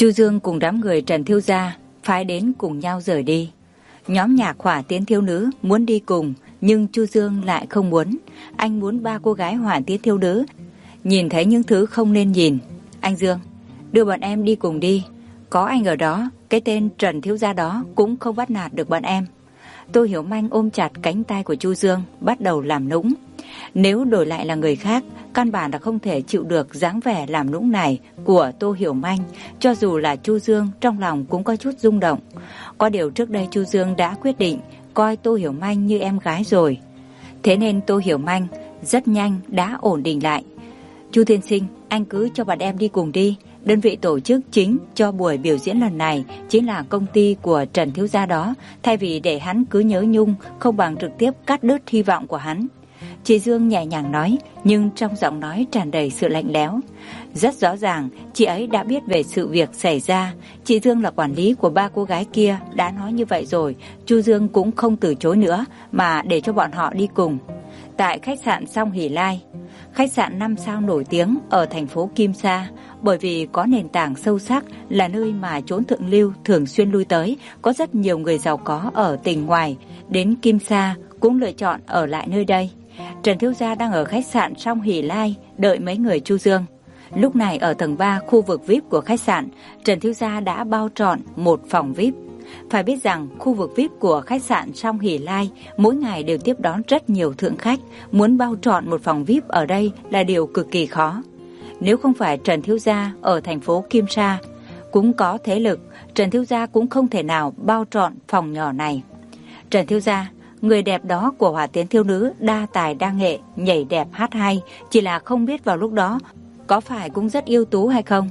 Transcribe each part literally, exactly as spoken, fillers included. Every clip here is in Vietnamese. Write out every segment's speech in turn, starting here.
Chu Dương cùng đám người Trần Thiếu Gia phái đến cùng nhau rời đi. Nhóm nhạc Hỏa Tiến Thiếu Nữ muốn đi cùng, nhưng Chu Dương lại không muốn. Anh muốn ba cô gái Hỏa Tiến Thiếu Nữ nhìn thấy những thứ không nên nhìn. Anh Dương, đưa bọn em đi cùng đi. Có anh ở đó, cái tên Trần Thiếu Gia đó cũng không bắt nạt được bọn em. Tô Hiểu Manh ôm chặt cánh tay của Chu Dương, bắt đầu làm nũng. Nếu đổi lại là người khác, căn bản là không thể chịu được dáng vẻ làm nũng này của Tô Hiểu Manh. Cho dù là Chu Dương, trong lòng cũng có chút rung động. Có điều trước đây Chu Dương đã quyết định coi Tô Hiểu Manh như em gái rồi. Thế nên Tô Hiểu Manh rất nhanh đã ổn định lại. Chu tiên sinh, anh cứ cho bọn em đi cùng đi. Đơn vị tổ chức chính cho buổi biểu diễn lần này chính là công ty của Trần Thiếu Gia đó. Thay vì để hắn cứ nhớ nhung, không bằng trực tiếp cắt đứt hy vọng của hắn. Chị Dương nhẹ nhàng nói, nhưng trong giọng nói tràn đầy sự lạnh lẽo. Rất rõ ràng, chị ấy đã biết về sự việc xảy ra. Chị Dương là quản lý của ba cô gái kia, đã nói như vậy rồi. Chu Dương cũng không từ chối nữa, mà để cho bọn họ đi cùng. Tại khách sạn Song Hỷ Lai, khách sạn năm sao nổi tiếng ở thành phố Kim Sa, bởi vì có nền tảng sâu sắc, là nơi mà chốn thượng lưu thường xuyên lui tới. Có rất nhiều người giàu có ở tỉnh ngoài đến Kim Sa cũng lựa chọn ở lại nơi đây. Trần Thiếu Gia đang ở khách sạn Song Hỷ Lai đợi mấy người Chu Dương. Lúc này ở tầng ba khu vực vi ai pi của khách sạn, Trần Thiếu Gia đã bao trọn một phòng vi ai pi. Phải biết rằng khu vực vi ai pi của khách sạn Song Hỷ Lai mỗi ngày đều tiếp đón rất nhiều thượng khách. Muốn bao trọn một phòng vi ai pi ở đây là điều cực kỳ khó. Nếu không phải Trần Thiếu Gia ở thành phố Kim Sa cũng có thế lực, Trần Thiếu Gia cũng không thể nào bao trọn phòng nhỏ này. Trần Thiếu Gia, người đẹp đó của Hỏa Tiến Thiếu Nữ đa tài đa nghệ, nhảy đẹp hát hay, chỉ là không biết vào lúc đó có phải cũng rất ưu tú hay không.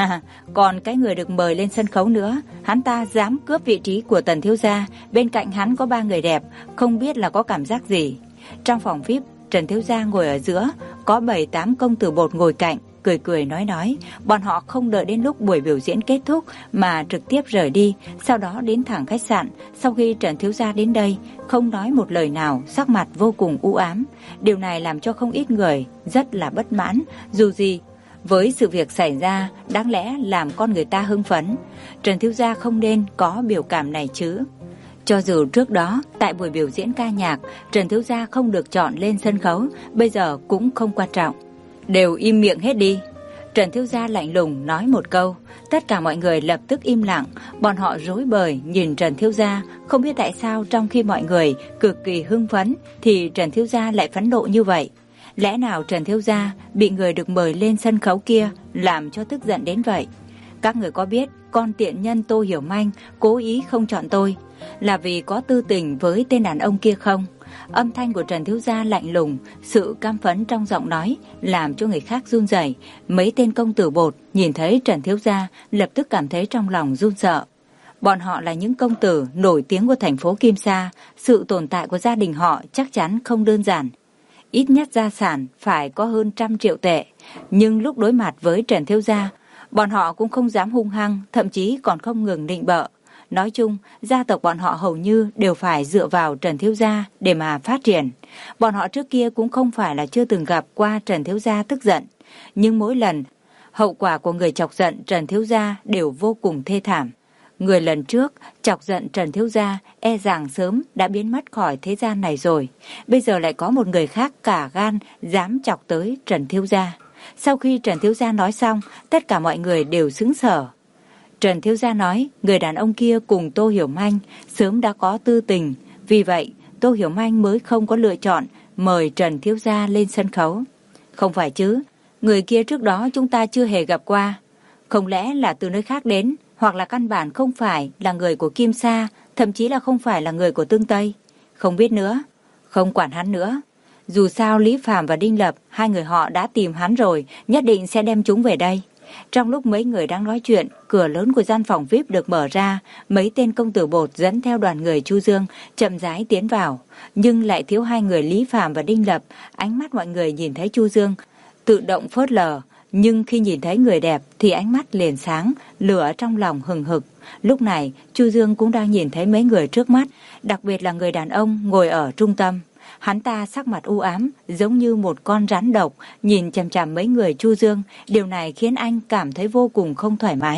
Còn cái người được mời lên sân khấu nữa, hắn ta dám cướp vị trí của Tần Thiếu Gia, bên cạnh hắn có ba người đẹp, không biết là có cảm giác gì. Trong phòng vi ai pi, Trần Thiếu Gia ngồi ở giữa, có bảy tám công tử bột ngồi cạnh, cười cười nói nói. Bọn họ không đợi đến lúc buổi biểu diễn kết thúc mà trực tiếp rời đi, sau đó đến thẳng khách sạn. Sau khi Trần Thiếu Gia đến đây, không nói một lời nào, sắc mặt vô cùng u ám. Điều này làm cho không ít người rất là bất mãn. Dù gì, với sự việc xảy ra, đáng lẽ làm con người ta hưng phấn. Trần Thiếu Gia không nên có biểu cảm này chứ. Cho dù trước đó, tại buổi biểu diễn ca nhạc, Trần Thiếu Gia không được chọn lên sân khấu, bây giờ cũng không quan trọng. Đều im miệng hết đi. Trần Thiếu Gia lạnh lùng nói một câu. Tất cả mọi người lập tức im lặng. Bọn họ rối bời nhìn Trần Thiếu Gia. Không biết tại sao trong khi mọi người cực kỳ hưng phấn thì Trần Thiếu Gia lại phẫn nộ như vậy. Lẽ nào Trần Thiếu Gia bị người được mời lên sân khấu kia làm cho tức giận đến vậy? Các người có biết con tiện nhân Tô Hiểu Manh cố ý không chọn tôi là vì có tư tình với tên đàn ông kia không? Âm thanh của Trần Thiếu Gia lạnh lùng, sự cam phẫn trong giọng nói làm cho người khác run rẩy. Mấy tên công tử bột nhìn thấy Trần Thiếu Gia lập tức cảm thấy trong lòng run sợ. Bọn họ là những công tử nổi tiếng của thành phố Kim Sa, sự tồn tại của gia đình họ chắc chắn không đơn giản. Ít nhất gia sản phải có hơn trăm triệu tệ, nhưng lúc đối mặt với Trần Thiếu Gia, bọn họ cũng không dám hung hăng, thậm chí còn không ngừng nịnh bợ. Nói chung, gia tộc bọn họ hầu như đều phải dựa vào Trần Thiếu Gia để mà phát triển. Bọn họ trước kia cũng không phải là chưa từng gặp qua Trần Thiếu Gia tức giận. Nhưng mỗi lần, hậu quả của người chọc giận Trần Thiếu Gia đều vô cùng thê thảm. Người lần trước chọc giận Trần Thiếu Gia e rằng sớm đã biến mất khỏi thế gian này rồi. Bây giờ lại có một người khác cả gan dám chọc tới Trần Thiếu Gia. Sau khi Trần Thiếu Gia nói xong, tất cả mọi người đều sững sờ. Trần Thiếu Gia nói người đàn ông kia cùng Tô Hiểu Manh sớm đã có tư tình. Vì vậy Tô Hiểu Manh mới không có lựa chọn mời Trần Thiếu Gia lên sân khấu. Không phải chứ, người kia trước đó chúng ta chưa hề gặp qua. Không lẽ là từ nơi khác đến, hoặc là căn bản không phải là người của Kim Sa, thậm chí là không phải là người của Tương Tây. Không biết nữa, không quản hắn nữa. Dù sao Lý Phàm và Đinh Lập, hai người họ đã tìm hắn rồi, nhất định sẽ đem chúng về đây. Trong lúc mấy người đang nói chuyện, cửa lớn của gian phòng vi ai pi được mở ra, mấy tên công tử bột dẫn theo đoàn người Chu Dương chậm rãi tiến vào, nhưng lại thiếu hai người Lý Phàm và Đinh Lập. Ánh mắt mọi người nhìn thấy Chu Dương tự động phớt lờ, nhưng khi nhìn thấy người đẹp thì ánh mắt liền sáng, lửa trong lòng hừng hực. Lúc này Chu Dương cũng đang nhìn thấy mấy người trước mắt, đặc biệt là người đàn ông ngồi ở trung tâm. Hắn ta sắc mặt u ám, giống như một con rắn độc, nhìn chằm chằm mấy người Chu Dương. Điều này khiến anh cảm thấy vô cùng không thoải mái.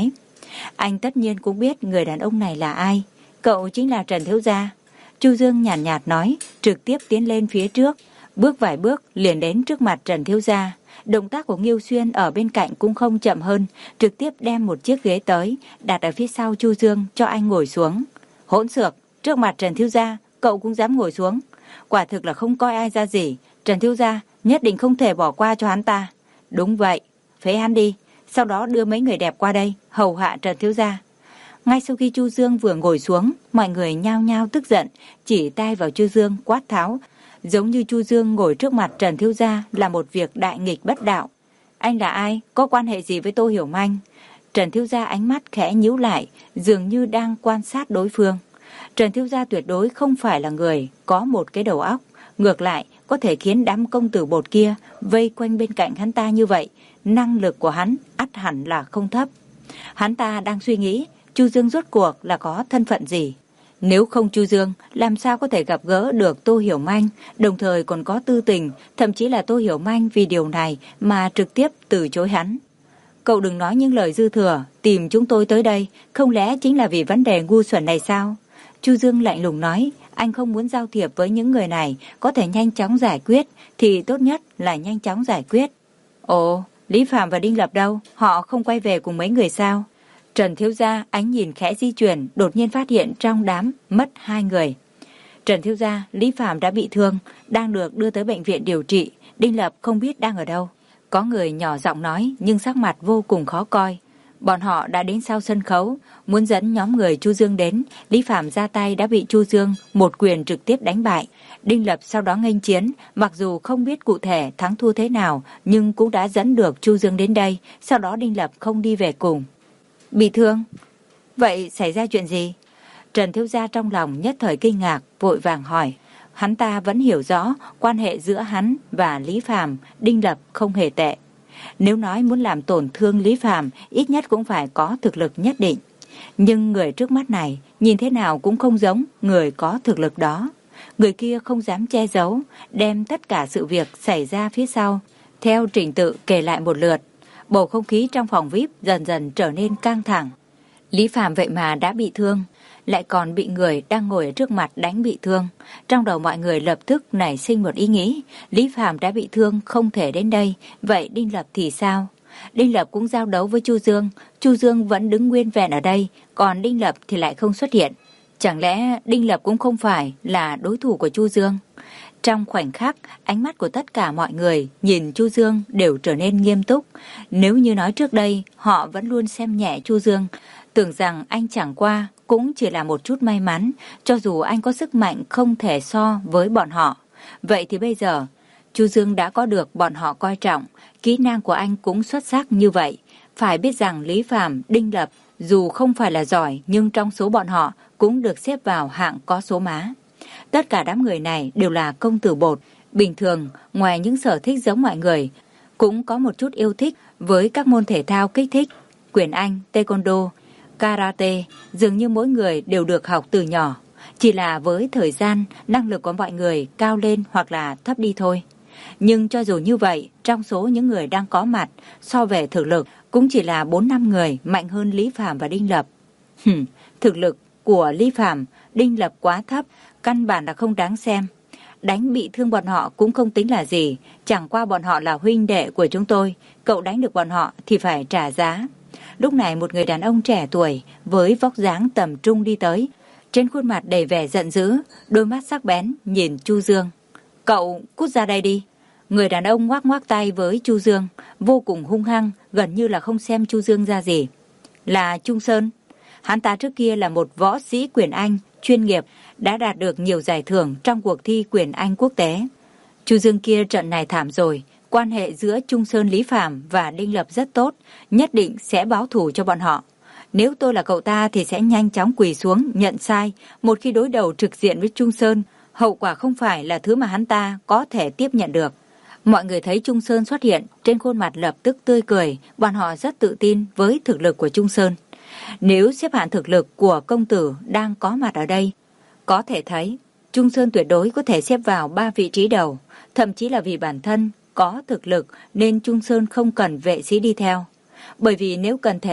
Anh tất nhiên cũng biết người đàn ông này là ai. Cậu chính là Trần thiếu gia. Chu Dương nhàn nhạt, nhạt nói, trực tiếp tiến lên phía trước, bước vài bước liền đến trước mặt Trần thiếu gia. Động tác của Nghiêu Xuyên ở bên cạnh cũng không chậm hơn, trực tiếp đem một chiếc ghế tới, đặt ở phía sau Chu Dương cho anh ngồi xuống. Hỗn xược, trước mặt Trần thiếu gia, cậu cũng dám ngồi xuống. Quả thực là không coi ai ra gì. Trần thiếu gia nhất định không thể bỏ qua cho hắn ta. Đúng vậy, phế hắn đi, sau đó đưa mấy người đẹp qua đây, hầu hạ Trần thiếu gia. Ngay sau khi Chu Dương vừa ngồi xuống, mọi người nhao nhao tức giận, chỉ tay vào Chu Dương quát tháo, giống như Chu Dương ngồi trước mặt Trần thiếu gia là một việc đại nghịch bất đạo. Anh là ai? Có quan hệ gì với Tô Hiểu Manh? Trần thiếu gia ánh mắt khẽ nhíu lại, dường như đang quan sát đối phương. Trần thiếu gia tuyệt đối không phải là người có một cái đầu óc, ngược lại có thể khiến đám công tử bột kia vây quanh bên cạnh hắn ta như vậy, năng lực của hắn ắt hẳn là không thấp. Hắn ta đang suy nghĩ, Chu Dương rốt cuộc là có thân phận gì? Nếu không Chu Dương, làm sao có thể gặp gỡ được Tô Hiểu Manh, đồng thời còn có tư tình, thậm chí là Tô Hiểu Manh vì điều này mà trực tiếp từ chối hắn. Cậu đừng nói những lời dư thừa, tìm chúng tôi tới đây, không lẽ chính là vì vấn đề ngu xuẩn này sao? Chu Dương lạnh lùng nói, anh không muốn giao thiệp với những người này, có thể nhanh chóng giải quyết, thì tốt nhất là nhanh chóng giải quyết. Ồ, Lý Phạm và Đinh Lập đâu? Họ không quay về cùng mấy người sao? Trần thiếu gia ánh nhìn khẽ di chuyển, đột nhiên phát hiện trong đám mất hai người. Trần thiếu gia, Lý Phạm đã bị thương, đang được đưa tới bệnh viện điều trị, Đinh Lập không biết đang ở đâu. Có người nhỏ giọng nói nhưng sắc mặt vô cùng khó coi. Bọn họ đã đến sau sân khấu, muốn dẫn nhóm người Chu Dương đến. Lý Phạm ra tay đã bị Chu Dương một quyền trực tiếp đánh bại. Đinh Lập sau đó nghênh chiến, mặc dù không biết cụ thể thắng thua thế nào, nhưng cũng đã dẫn được Chu Dương đến đây. Sau đó Đinh Lập không đi về cùng. Bị thương? Vậy xảy ra chuyện gì? Trần thiếu gia trong lòng nhất thời kinh ngạc, vội vàng hỏi. Hắn ta vẫn hiểu rõ quan hệ giữa hắn và Lý Phạm, Đinh Lập không hề tệ. Nếu nói muốn làm tổn thương Lý Phạm, ít nhất cũng phải có thực lực nhất định. Nhưng người trước mắt này nhìn thế nào cũng không giống người có thực lực đó. Người kia không dám che giấu, đem tất cả sự việc xảy ra phía sau theo trình tự kể lại một lượt. Bầu không khí trong phòng vi ai pi dần dần trở nên căng thẳng. Lý Phạm vậy mà đã bị thương, lại còn bị người đang ngồi ở trước mặt đánh bị thương. Trong đầu mọi người lập tức nảy sinh một ý nghĩ, Lý Phạm đã bị thương không thể đến đây, vậy Đinh Lập thì sao? Đinh Lập cũng giao đấu với Chu Dương, Chu Dương vẫn đứng nguyên vẹn ở đây, còn Đinh Lập thì lại không xuất hiện. Chẳng lẽ Đinh Lập cũng không phải là đối thủ của Chu Dương? Trong khoảnh khắc, ánh mắt của tất cả mọi người nhìn Chu Dương đều trở nên nghiêm túc. Nếu như nói trước đây, họ vẫn luôn xem nhẹ Chu Dương, tưởng rằng anh chẳng qua cũng chỉ là một chút may mắn, cho dù anh có sức mạnh không thể so với bọn họ. Vậy thì bây giờ, Chu Dương đã có được bọn họ coi trọng, kỹ năng của anh cũng xuất sắc như vậy. Phải biết rằng Lý Phạm, Đinh Lập dù không phải là giỏi nhưng trong số bọn họ cũng được xếp vào hạng có số má. Tất cả đám người này đều là công tử bột. Bình thường, ngoài những sở thích giống mọi người, cũng có một chút yêu thích với các môn thể thao kích thích. Quyền Anh, Taekwondo, Karate, dường như mỗi người đều được học từ nhỏ. Chỉ là với thời gian, năng lực của mọi người cao lên hoặc là thấp đi thôi. Nhưng cho dù như vậy, trong số những người đang có mặt, so về thực lực, cũng chỉ là bốn năm người mạnh hơn Lý Phạm và Đinh Lập. Hừm, thực lực của Lý Phạm, Đinh Lập quá thấp, căn bản là không đáng xem. Đánh bị thương bọn họ cũng không tính là gì, chẳng qua bọn họ là huynh đệ của chúng tôi, cậu đánh được bọn họ thì phải trả giá. Lúc này một người đàn ông trẻ tuổi với vóc dáng tầm trung đi tới, trên khuôn mặt đầy vẻ giận dữ, đôi mắt sắc bén nhìn Chu Dương. Cậu cút ra đây đi. Người đàn ông ngoắc ngoắc tay với Chu Dương, vô cùng hung hăng, gần như là không xem Chu Dương ra gì. Là Trung Sơn. Hắn ta trước kia là một võ sĩ quyền Anh chuyên nghiệp, đã đạt được nhiều giải thưởng trong cuộc thi quyền Anh quốc tế. Chu Dương kia trận này thảm rồi, quan hệ giữa Trung Sơn, Lý Phạm và Đinh Lập rất tốt, nhất định sẽ báo thù cho bọn họ. Nếu tôi là cậu ta thì sẽ nhanh chóng quỳ xuống nhận sai. Một khi đối đầu trực diện với Trung Sơn, hậu quả không phải là thứ mà hắn ta có thể tiếp nhận được. Mọi người thấy Trung Sơn xuất hiện, trên khuôn mặt lập tức tươi cười, bọn họ rất tự tin với thực lực của Trung Sơn. Nếu xếp hạng thực lực của công tử đang có mặt ở đây, có thể thấy Trung Sơn tuyệt đối có thể xếp vào ba vị trí đầu, thậm chí là vì bản thân có thực lực nên Trung Sơn không cần vệ sĩ đi theo. Bởi vì nếu cần thể lực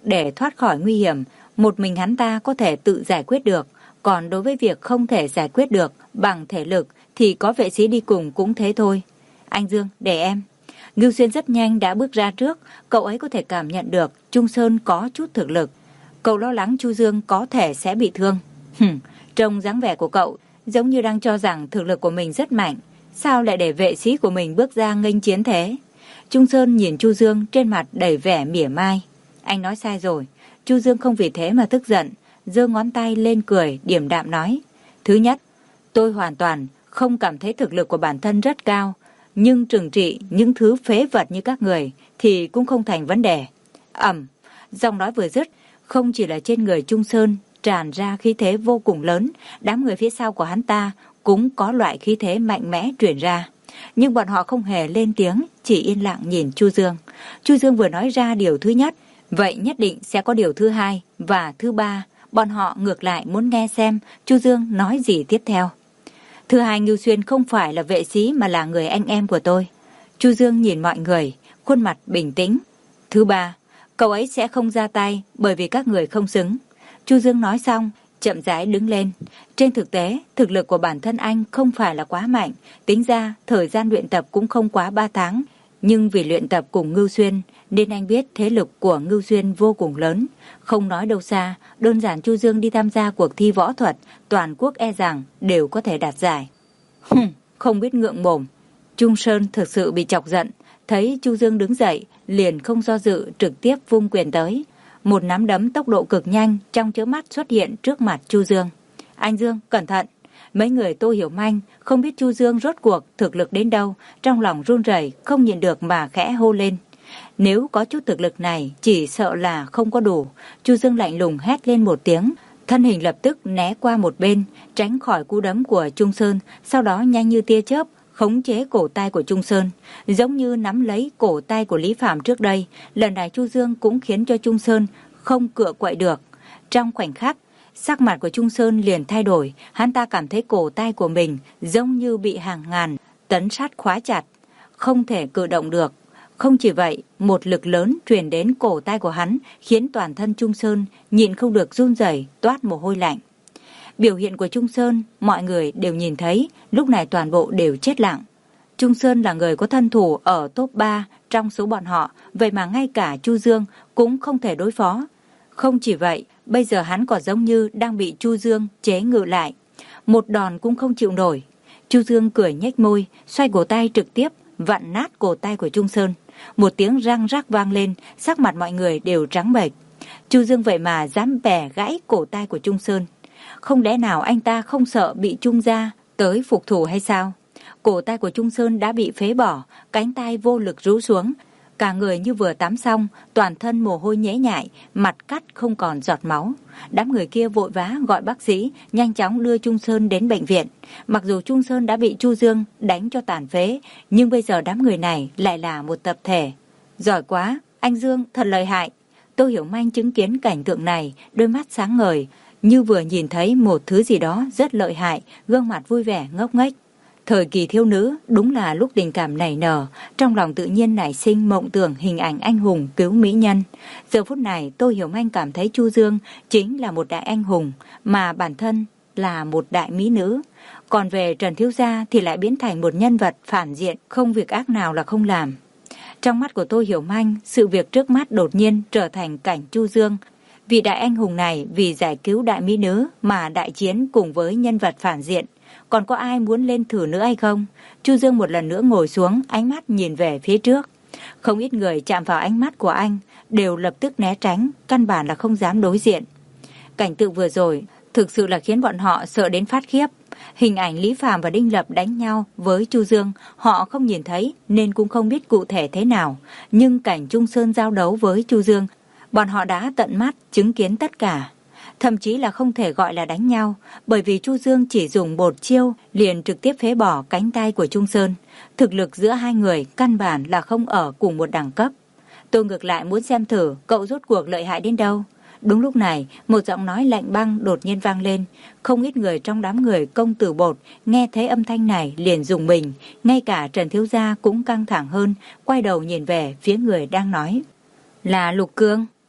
để thoát khỏi nguy hiểm, một mình hắn ta có thể tự giải quyết được. Còn đối với việc không thể giải quyết được bằng thể lực thì có vệ sĩ đi cùng cũng thế thôi. Anh Dương, để em. Ngưu Xuyên rất nhanh đã bước ra trước, cậu ấy có thể cảm nhận được Trung Sơn có chút thực lực. Cậu lo lắng Chu Dương có thể sẽ bị thương. Hừm, trông dáng vẻ của cậu giống như đang cho rằng thực lực của mình rất mạnh. Sao lại để vệ sĩ của mình bước ra nghênh chiến thế? Trung Sơn nhìn Chu Dương trên mặt đầy vẻ mỉa mai. Anh nói sai rồi. Chu Dương không vì thế mà tức giận, giơ ngón tay lên cười, điềm đạm nói. Thứ nhất, tôi hoàn toàn không cảm thấy thực lực của bản thân rất cao, nhưng trừng trị những thứ phế vật như các người thì cũng không thành vấn đề. Ầm, giọng nói vừa dứt, không chỉ là trên người Trung Sơn tràn ra khí thế vô cùng lớn, đám người phía sau của hắn ta cũng có loại khí thế mạnh mẽ truyền ra. Nhưng bọn họ không hề lên tiếng, chỉ yên lặng nhìn Chu Dương. Chu Dương vừa nói ra điều thứ nhất, vậy nhất định sẽ có điều thứ hai và thứ ba. Bọn họ ngược lại muốn nghe xem Chu Dương nói gì tiếp theo. Thứ hai, Ngưu Xuyên không phải là vệ sĩ mà là người anh em của tôi. Chu Dương nhìn mọi người, khuôn mặt bình tĩnh. Thứ ba, cậu ấy sẽ không ra tay bởi vì các người không xứng. Chu Dương nói xong, chậm rãi đứng lên. Trên thực tế, thực lực của bản thân anh không phải là quá mạnh. Tính ra, thời gian luyện tập cũng không quá ba tháng. Nhưng vì luyện tập cùng Ngưu Xuyên, nên anh biết thế lực của Ngưu Xuyên vô cùng lớn. Không nói đâu xa, đơn giản Chu Dương đi tham gia cuộc thi võ thuật, toàn quốc e rằng đều có thể đạt giải. Hừm, không biết ngượng mồm. Trung Sơn thực sự bị chọc giận. Thấy Chu Dương đứng dậy, liền không do dự trực tiếp vung quyền tới. Một nắm đấm tốc độ cực nhanh trong chớp mắt xuất hiện trước mặt Chu Dương. Anh Dương, cẩn thận. Mấy người Tô Hiểu Manh không biết Chu Dương rốt cuộc thực lực đến đâu, trong lòng run rẩy không nhịn được mà khẽ hô lên. Nếu có chút thực lực này, chỉ sợ là không có đủ. Chu Dương lạnh lùng hét lên một tiếng, thân hình lập tức né qua một bên, tránh khỏi cú đấm của Trung Sơn, sau đó nhanh như tia chớp khống chế cổ tay của Trung Sơn, giống như nắm lấy cổ tay của Lý Phạm trước đây. Lần này Chu Dương cũng khiến cho Trung Sơn không cựa quậy được. Trong khoảnh khắc, sắc mặt của Trung Sơn liền thay đổi, hắn ta cảm thấy cổ tay của mình giống như bị hàng ngàn tấn sắt khóa chặt, không thể cử động được. Không chỉ vậy, một lực lớn truyền đến cổ tay của hắn khiến toàn thân Trung Sơn nhịn không được run rẩy, toát mồ hôi lạnh. Biểu hiện của Trung Sơn mọi người đều nhìn thấy, lúc này toàn bộ đều chết lặng. Trung Sơn là người có thân thủ ở top ba trong số bọn họ, vậy mà ngay cả Chu Dương cũng không thể đối phó. Không chỉ vậy, bây giờ hắn còn giống như đang bị Chu Dương chế ngự lại, một đòn cũng không chịu nổi. Chu Dương cười nhếch môi, xoay cổ tay trực tiếp vặn nát cổ tay của Trung Sơn. Một tiếng răng rắc vang lên, sắc mặt mọi người đều trắng bệch. Chu Dương vậy mà dám bẻ gãy cổ tay của Trung Sơn. Không lẽ nào anh ta không sợ bị Trung gia tới phục thủ hay sao? Cổ tay của Trung Sơn đã bị phế bỏ, cánh tay vô lực rũ xuống. Cả người như vừa tắm xong, toàn thân mồ hôi nhễ nhại, mặt cắt không còn giọt máu. Đám người kia vội vã gọi bác sĩ, nhanh chóng đưa Trung Sơn đến bệnh viện. Mặc dù Trung Sơn đã bị Chu Dương đánh cho tàn phế, nhưng bây giờ đám người này lại là một tập thể. Giỏi quá, anh Dương thật lợi hại. Tô Hiểu Manh chứng kiến cảnh tượng này, đôi mắt sáng ngời, như vừa nhìn thấy một thứ gì đó rất lợi hại, gương mặt vui vẻ ngốc nghếch. Thời kỳ thiếu nữ đúng là lúc tình cảm nảy nở, trong lòng tự nhiên nảy sinh mộng tưởng hình ảnh anh hùng cứu mỹ nhân. Giờ phút này Tô Hiểu Manh cảm thấy Chu Dương chính là một đại anh hùng, mà bản thân là một đại mỹ nữ. Còn về Trần Thiếu Gia thì lại biến thành một nhân vật phản diện, không việc ác nào là không làm. Trong mắt của Tô Hiểu Manh, sự việc trước mắt đột nhiên trở thành cảnh Chu Dương. Vì đại anh hùng này vì giải cứu đại mỹ nữ mà đại chiến cùng với nhân vật phản diện. Còn có ai muốn lên thử nữa hay không? Chu Dương một lần nữa ngồi xuống, ánh mắt nhìn về phía trước. Không ít người chạm vào ánh mắt của anh, đều lập tức né tránh, căn bản là không dám đối diện. Cảnh tượng vừa rồi thực sự là khiến bọn họ sợ đến phát khiếp. Hình ảnh Lý Phạm và Đinh Lập đánh nhau với Chu Dương, họ không nhìn thấy nên cũng không biết cụ thể thế nào. Nhưng cảnh Trung Sơn giao đấu với Chu Dương, bọn họ đã tận mắt chứng kiến tất cả. Thậm chí là không thể gọi là đánh nhau, bởi vì Chu Dương chỉ dùng một chiêu liền trực tiếp phế bỏ cánh tay của Trung Sơn. Thực lực giữa hai người căn bản là không ở cùng một đẳng cấp. Tôi ngược lại muốn xem thử cậu rốt cuộc lợi hại đến đâu. Đúng lúc này, một giọng nói lạnh băng đột nhiên vang lên. Không ít người trong đám người công tử bột nghe thấy âm thanh này liền rùng mình. Ngay cả Trần Thiếu Gia cũng căng thẳng hơn, quay đầu nhìn về phía người đang nói. Là Lục Cương.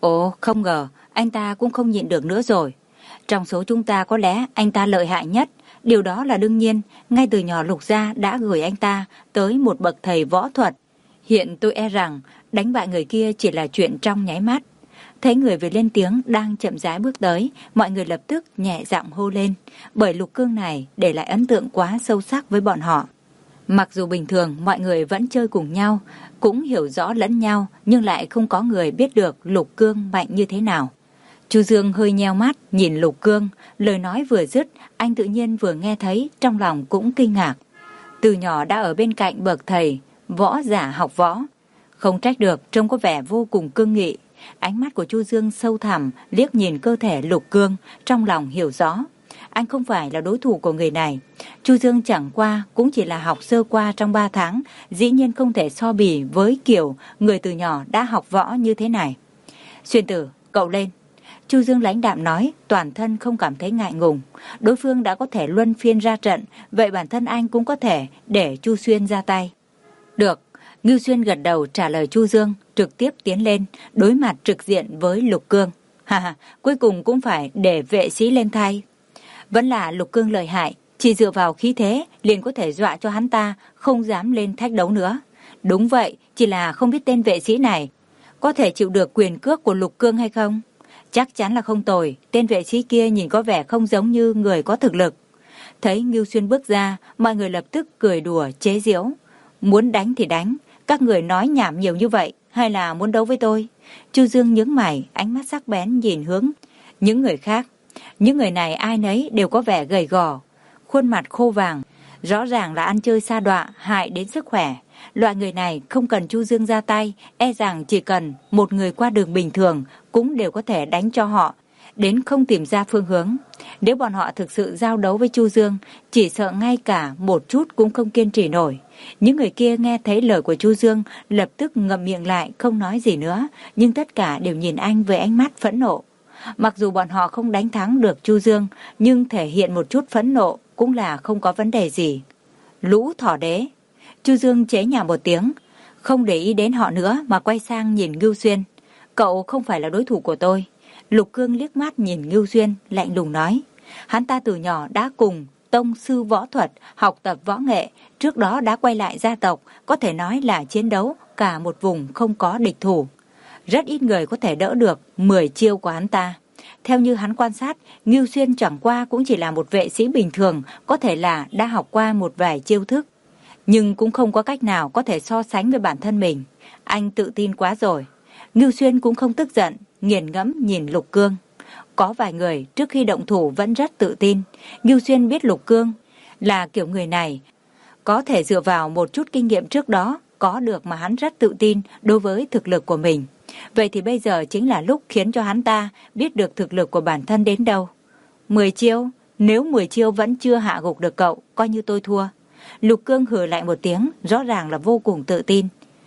Ồ, không ngờ, anh ta cũng không nhịn được nữa rồi. Trong số chúng ta có lẽ anh ta lợi hại nhất. Điều đó là đương nhiên, ngay từ nhỏ Lục gia đã gửi anh ta tới một bậc thầy võ thuật. Hiện tôi e rằng đánh bại người kia chỉ là chuyện trong nháy mắt. Thấy người vừa lên tiếng đang chậm rãi bước tới, mọi người lập tức nhẹ giọng hô lên, bởi Lục Cương này để lại ấn tượng quá sâu sắc với bọn họ. Mặc dù bình thường mọi người vẫn chơi cùng nhau, cũng hiểu rõ lẫn nhau, nhưng lại không có người biết được Lục Cương mạnh như thế nào. Chu Dương hơi nheo mắt nhìn Lục Cương, lời nói vừa dứt, anh tự nhiên vừa nghe thấy, trong lòng cũng kinh ngạc. Từ nhỏ đã ở bên cạnh bậc thầy, võ giả học võ, không trách được trông có vẻ vô cùng cương nghị. Ánh mắt của Chu Dương sâu thẳm liếc nhìn cơ thể Lục Cương, trong lòng hiểu rõ. Anh không phải là đối thủ của người này. Chu Dương chẳng qua cũng chỉ là học sơ qua trong ba tháng, dĩ nhiên không thể so bì với kiểu người từ nhỏ đã học võ như thế này. Xuyên Tử, cậu lên. Chu Dương lãnh đạm nói, toàn thân không cảm thấy ngại ngùng. Đối phương đã có thể luân phiên ra trận, vậy bản thân anh cũng có thể để Chu Xuyên ra tay. Được. Ngưu Xuyên gật đầu trả lời Chu Dương, trực tiếp tiến lên, đối mặt trực diện với Lục Cương. Ha ha, cuối cùng cũng phải để vệ sĩ lên thay. Vẫn là Lục Cương lợi hại, chỉ dựa vào khí thế liền có thể dọa cho hắn ta không dám lên thách đấu nữa. Đúng vậy, chỉ là không biết tên vệ sĩ này có thể chịu được quyền cước của Lục Cương hay không. Chắc chắn là không tồi, tên vệ sĩ kia nhìn có vẻ không giống như người có thực lực. Thấy Ngưu Xuyên bước ra, mọi người lập tức cười đùa chế giễu. Muốn đánh thì đánh, các người nói nhảm nhiều như vậy, hay là muốn đấu với tôi? Chu Dương nhướng mày, ánh mắt sắc bén nhìn hướng những người khác. Những người này ai nấy đều có vẻ gầy gò, khuôn mặt khô vàng, rõ ràng là ăn chơi sa đọa, hại đến sức khỏe. Loại người này không cần Chu Dương ra tay, e rằng chỉ cần một người qua đường bình thường cũng đều có thể đánh cho họ, đến không tìm ra phương hướng. Nếu bọn họ thực sự giao đấu với Chu Dương, chỉ sợ ngay cả một chút cũng không kiên trì nổi. Những người kia nghe thấy lời của Chu Dương, lập tức ngậm miệng lại không nói gì nữa, nhưng tất cả đều nhìn anh với ánh mắt phẫn nộ. Mặc dù bọn họ không đánh thắng được Chu Dương, nhưng thể hiện một chút phẫn nộ cũng là không có vấn đề gì. Lũ thỏ đế. Chu Dương chế nhạo một tiếng, không để ý đến họ nữa mà quay sang nhìn Ngưu Xuyên. Cậu không phải là đối thủ của tôi. Lục Cương liếc mắt nhìn Ngưu Xuyên, lạnh lùng nói. Hắn ta từ nhỏ đã cùng tông sư võ thuật, học tập võ nghệ, trước đó đã quay lại gia tộc, có thể nói là chiến đấu cả một vùng không có địch thủ. Rất ít người có thể đỡ được mười chiêu của hắn ta. Theo như hắn quan sát, Ngưu Xuyên chẳng qua cũng chỉ là một vệ sĩ bình thường, có thể là đã học qua một vài chiêu thức, nhưng cũng không có cách nào có thể so sánh với bản thân mình. Anh tự tin quá rồi. Ngưu Xuyên cũng không tức giận, nghiền ngẫm nhìn Lục Cương. Có vài người trước khi động thủ vẫn rất tự tin. Ngưu Xuyên biết Lục Cương là kiểu người này, có thể dựa vào một chút kinh nghiệm trước đó có được mà hắn rất tự tin đối với thực lực của mình. Vậy thì bây giờ chính là lúc khiến cho hắn ta biết được thực lực của bản thân đến đâu. Mười chiêu, nếu mười chiêu vẫn chưa hạ gục được cậu, coi như tôi thua. Lục Cương hừ lại một tiếng, rõ ràng là vô cùng tự tin.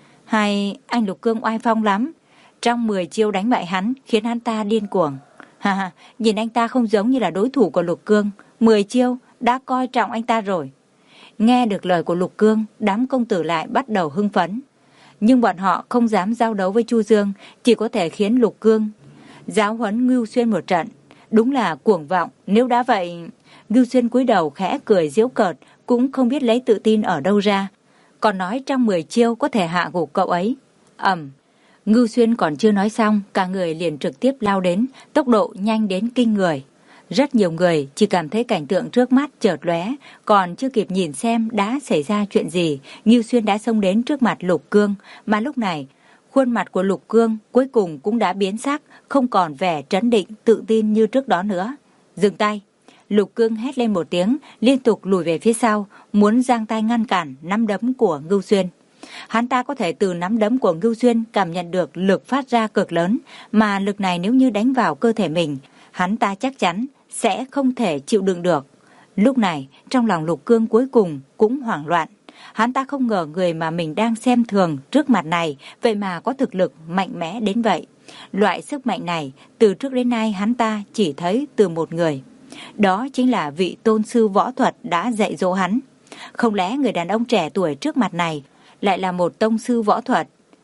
Hay anh Lục Cương oai phong lắm, trong mười chiêu đánh bại hắn khiến hắn ta điên cuồng. Ha ha, nhìn anh ta không giống như là đối thủ của Lục Cương, mười chiêu đã coi trọng anh ta rồi. Nghe được lời của Lục Cương, đám công tử lại bắt đầu hưng phấn. Nhưng bọn họ không dám giao đấu với Chu Dương, chỉ có thể khiến Lục Cương giáo huấn Ngưu Xuyên một trận. Đúng là cuồng vọng, nếu đã vậy. Ngưu Xuyên cúi đầu khẽ cười giễu cợt, cũng không biết lấy tự tin ở đâu ra, còn nói trong mười chiêu có thể hạ gục cậu ấy. Ầm. Ngưu Xuyên còn chưa nói xong, cả người liền trực tiếp lao đến, tốc độ nhanh đến kinh người. Rất nhiều người chỉ cảm thấy cảnh tượng trước mắt chợt lóe, còn chưa kịp nhìn xem đã xảy ra chuyện gì, Ngưu Xuyên đã xông đến trước mặt Lục Cương, mà lúc này khuôn mặt của Lục Cương cuối cùng cũng đã biến sắc, không còn vẻ trấn định tự tin như trước đó nữa. Dừng tay. Lục Cương hét lên một tiếng, liên tục lùi về phía sau, muốn giang tay ngăn cản nắm đấm của Ngưu Xuyên. Hắn ta có thể từ nắm đấm của Ngưu Xuyên cảm nhận được lực phát ra cực lớn, mà lực này nếu như đánh vào cơ thể mình, hắn ta chắc chắn sẽ không thể chịu đựng được. Lúc này, trong lòng Lục Cương cuối cùng cũng hoảng loạn. Hắn ta không ngờ người mà mình đang xem thường trước mặt này, vậy mà có thực lực mạnh mẽ đến vậy. Loại sức mạnh này, từ trước đến nay hắn ta chỉ thấy từ một người. Đó chính là vị tôn sư võ thuật đã dạy dỗ hắn. Không lẽ người đàn ông trẻ tuổi trước mặt này lại là một tông sư võ thuật?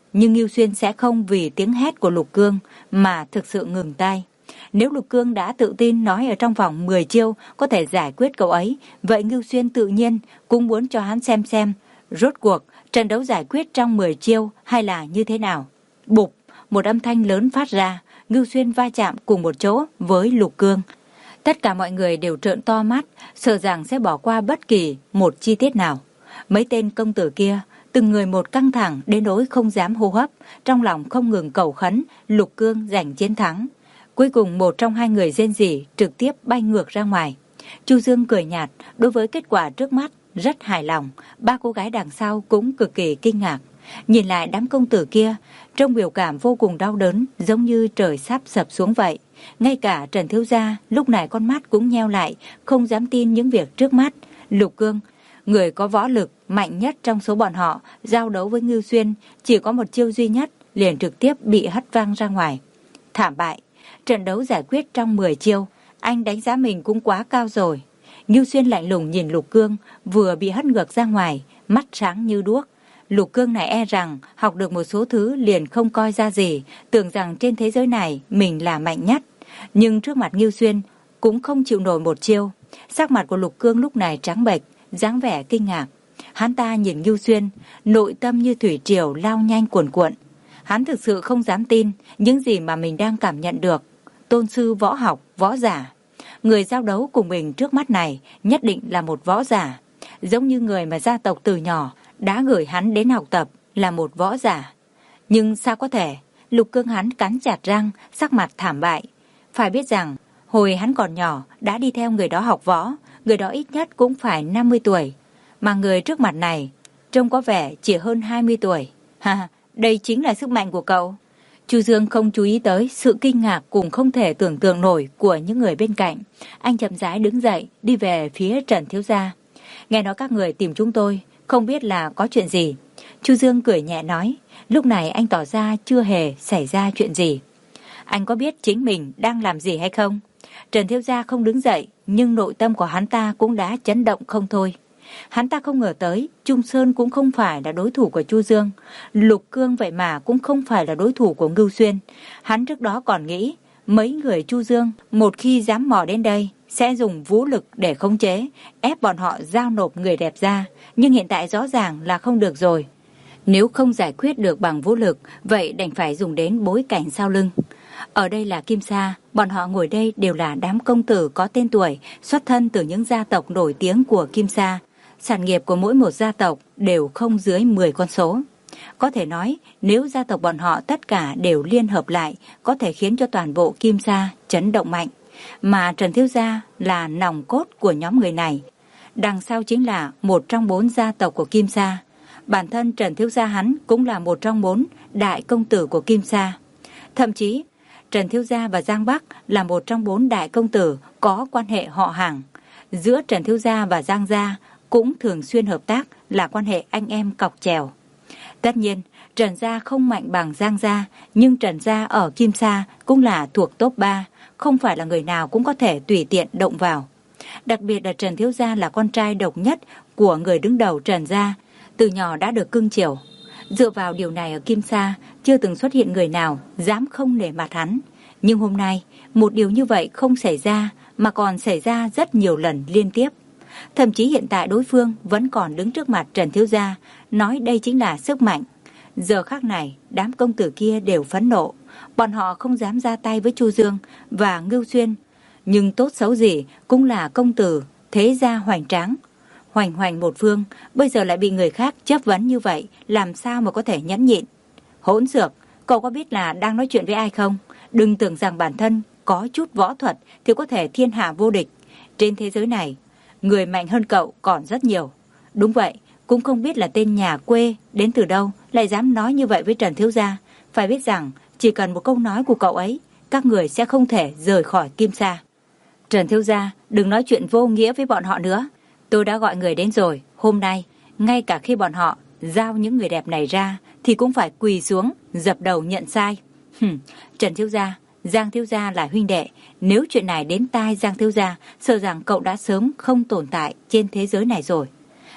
Nhưng Ngưu Xuyên sẽ không vì tiếng hét của Lục Cương mà thực sự ngừng tay. Nếu Lục Cương đã tự tin nói ở trong vòng mười chiêu có thể giải quyết cậu ấy, vậy Ngưu Xuyên tự nhiên cũng muốn cho hắn xem xem rốt cuộc trận đấu giải quyết trong mười chiêu hay là như thế nào. Bụp, một âm thanh lớn phát ra, Ngưu Xuyên va chạm cùng một chỗ với Lục Cương. Tất cả mọi người đều trợn to mắt, sợ rằng sẽ bỏ qua bất kỳ một chi tiết nào. Mấy tên công tử kia, từng người một căng thẳng đến nỗi không dám hô hấp, trong lòng không ngừng cầu khấn Lục Cương giành chiến thắng. Cuối cùng một trong hai người rên rỉ trực tiếp bay ngược ra ngoài. Chu Dương cười nhạt, đối với kết quả trước mắt rất hài lòng. Ba cô gái đằng sau cũng cực kỳ kinh ngạc. Nhìn lại đám công tử kia, trong biểu cảm vô cùng đau đớn, giống như trời sắp sập xuống vậy. Ngay cả Trần thiếu gia lúc này con mắt cũng nheo lại, không dám tin những việc trước mắt. Lục Cương, người có võ lực mạnh nhất trong số bọn họ, giao đấu với Ngưu Xuyên chỉ có một chiêu duy nhất, liền trực tiếp bị hất văng ra ngoài. Thảm bại. Trận đấu giải quyết trong mười chiêu, anh đánh giá mình cũng quá cao rồi. Ngưu Xuyên lạnh lùng nhìn Lục Cương vừa bị hất ngược ra ngoài, mắt sáng như đuốc. Lục Cương này e rằng học được một số thứ liền không coi ra gì, tưởng rằng trên thế giới này mình là mạnh nhất. Nhưng trước mặt Ngưu Xuyên cũng không chịu nổi một chiêu. Sắc mặt của Lục Cương lúc này trắng bệch, dáng vẻ kinh ngạc. Hắn ta nhìn Ngưu Xuyên, nội tâm như thủy triều lao nhanh cuồn cuộn. Hắn thực sự không dám tin những gì mà mình đang cảm nhận được. Tôn sư võ học, võ giả. Người giao đấu cùng mình trước mắt này nhất định là một võ giả. Giống như người mà gia tộc từ nhỏ đã gửi hắn đến học tập là một võ giả. Nhưng sao có thể? Lục Cương hắn cắn chặt răng, sắc mặt thảm bại. Phải biết rằng, hồi hắn còn nhỏ đã đi theo người đó học võ, người đó ít nhất cũng phải năm mươi tuổi. Mà người trước mặt này trông có vẻ chỉ hơn hai mươi tuổi. Ha, đây chính là sức mạnh của cậu. Chu Dương không chú ý tới sự kinh ngạc cùng không thể tưởng tượng nổi của những người bên cạnh. Anh chậm rãi đứng dậy, đi về phía Trần thiếu gia. Nghe nói các người tìm chúng tôi, không biết là có chuyện gì. Chu Dương cười nhẹ nói, lúc này anh tỏ ra chưa hề xảy ra chuyện gì. Anh có biết chính mình đang làm gì hay không? Trần thiếu gia không đứng dậy, nhưng nội tâm của hắn ta cũng đã chấn động không thôi. Hắn ta không ngờ tới, Trung Sơn cũng không phải là đối thủ của Chu Dương. Lục Cương vậy mà cũng không phải là đối thủ của Ngưu Xuyên. Hắn trước đó còn nghĩ, mấy người Chu Dương, một khi dám mò đến đây, sẽ dùng vũ lực để khống chế, ép bọn họ giao nộp người đẹp ra. Nhưng hiện tại rõ ràng là không được rồi. Nếu không giải quyết được bằng vũ lực, vậy đành phải dùng đến bối cảnh sau lưng. Ở đây là Kim Sa, bọn họ ngồi đây đều là đám công tử có tên tuổi, xuất thân từ những gia tộc nổi tiếng của Kim Sa. Sản nghiệp của mỗi một gia tộc đều không dưới mười con số. Có thể nói, nếu gia tộc bọn họ tất cả đều liên hợp lại, có thể khiến cho toàn bộ Kim Sa chấn động mạnh. Mà Trần thiếu gia là nòng cốt của nhóm người này. Đằng sau chính là một trong bốn gia tộc của Kim Sa. Bản thân Trần thiếu gia hắn cũng là một trong bốn đại công tử của Kim Sa. Thậm chí, Trần thiếu gia và Giang Bắc là một trong bốn đại công tử có quan hệ họ hàng. Giữa Trần thiếu gia và Giang gia cũng thường xuyên hợp tác, là quan hệ anh em cọc chèo. Tất nhiên, Trần gia không mạnh bằng Giang gia, nhưng Trần gia ở Kim Sa cũng là thuộc top ba, không phải là người nào cũng có thể tùy tiện động vào. Đặc biệt là Trần thiếu gia là con trai độc nhất của người đứng đầu Trần gia, từ nhỏ đã được cưng chiều. Dựa vào điều này ở Kim Sa, chưa từng xuất hiện người nào dám không nể mặt hắn. Nhưng hôm nay, một điều như vậy không xảy ra, mà còn xảy ra rất nhiều lần liên tiếp. Thậm chí hiện tại đối phương vẫn còn đứng trước mặt Trần thiếu gia, nói đây chính là sức mạnh. Giờ khắc này, đám công tử kia đều phẫn nộ. Bọn họ không dám ra tay với Chu Dương và Ngưu Xuyên. Nhưng tốt xấu gì cũng là công tử, thế gia hoành tráng. Hoành hoành một phương, bây giờ lại bị người khác chất vấn như vậy, làm sao mà có thể nhẫn nhịn. Hỗn xược, cậu có biết là đang nói chuyện với ai không? Đừng tưởng rằng bản thân có chút võ thuật thì có thể thiên hạ vô địch. Trên thế giới này, người mạnh hơn cậu còn rất nhiều. Đúng vậy, cũng không biết là tên nhà quê đến từ đâu lại dám nói như vậy với Trần thiếu gia. Phải biết rằng chỉ cần một câu nói của cậu ấy, các người sẽ không thể rời khỏi Kim Sa. Trần thiếu gia, đừng nói chuyện vô nghĩa với bọn họ nữa. Tôi đã gọi người đến rồi, hôm nay, ngay cả khi bọn họ giao những người đẹp này ra, thì cũng phải quỳ xuống, dập đầu nhận sai. Hừm, Trần thiếu gia, Giang thiếu gia là huynh đệ, nếu chuyện này đến tai Giang thiếu gia, sợ rằng cậu đã sớm không tồn tại trên thế giới này rồi.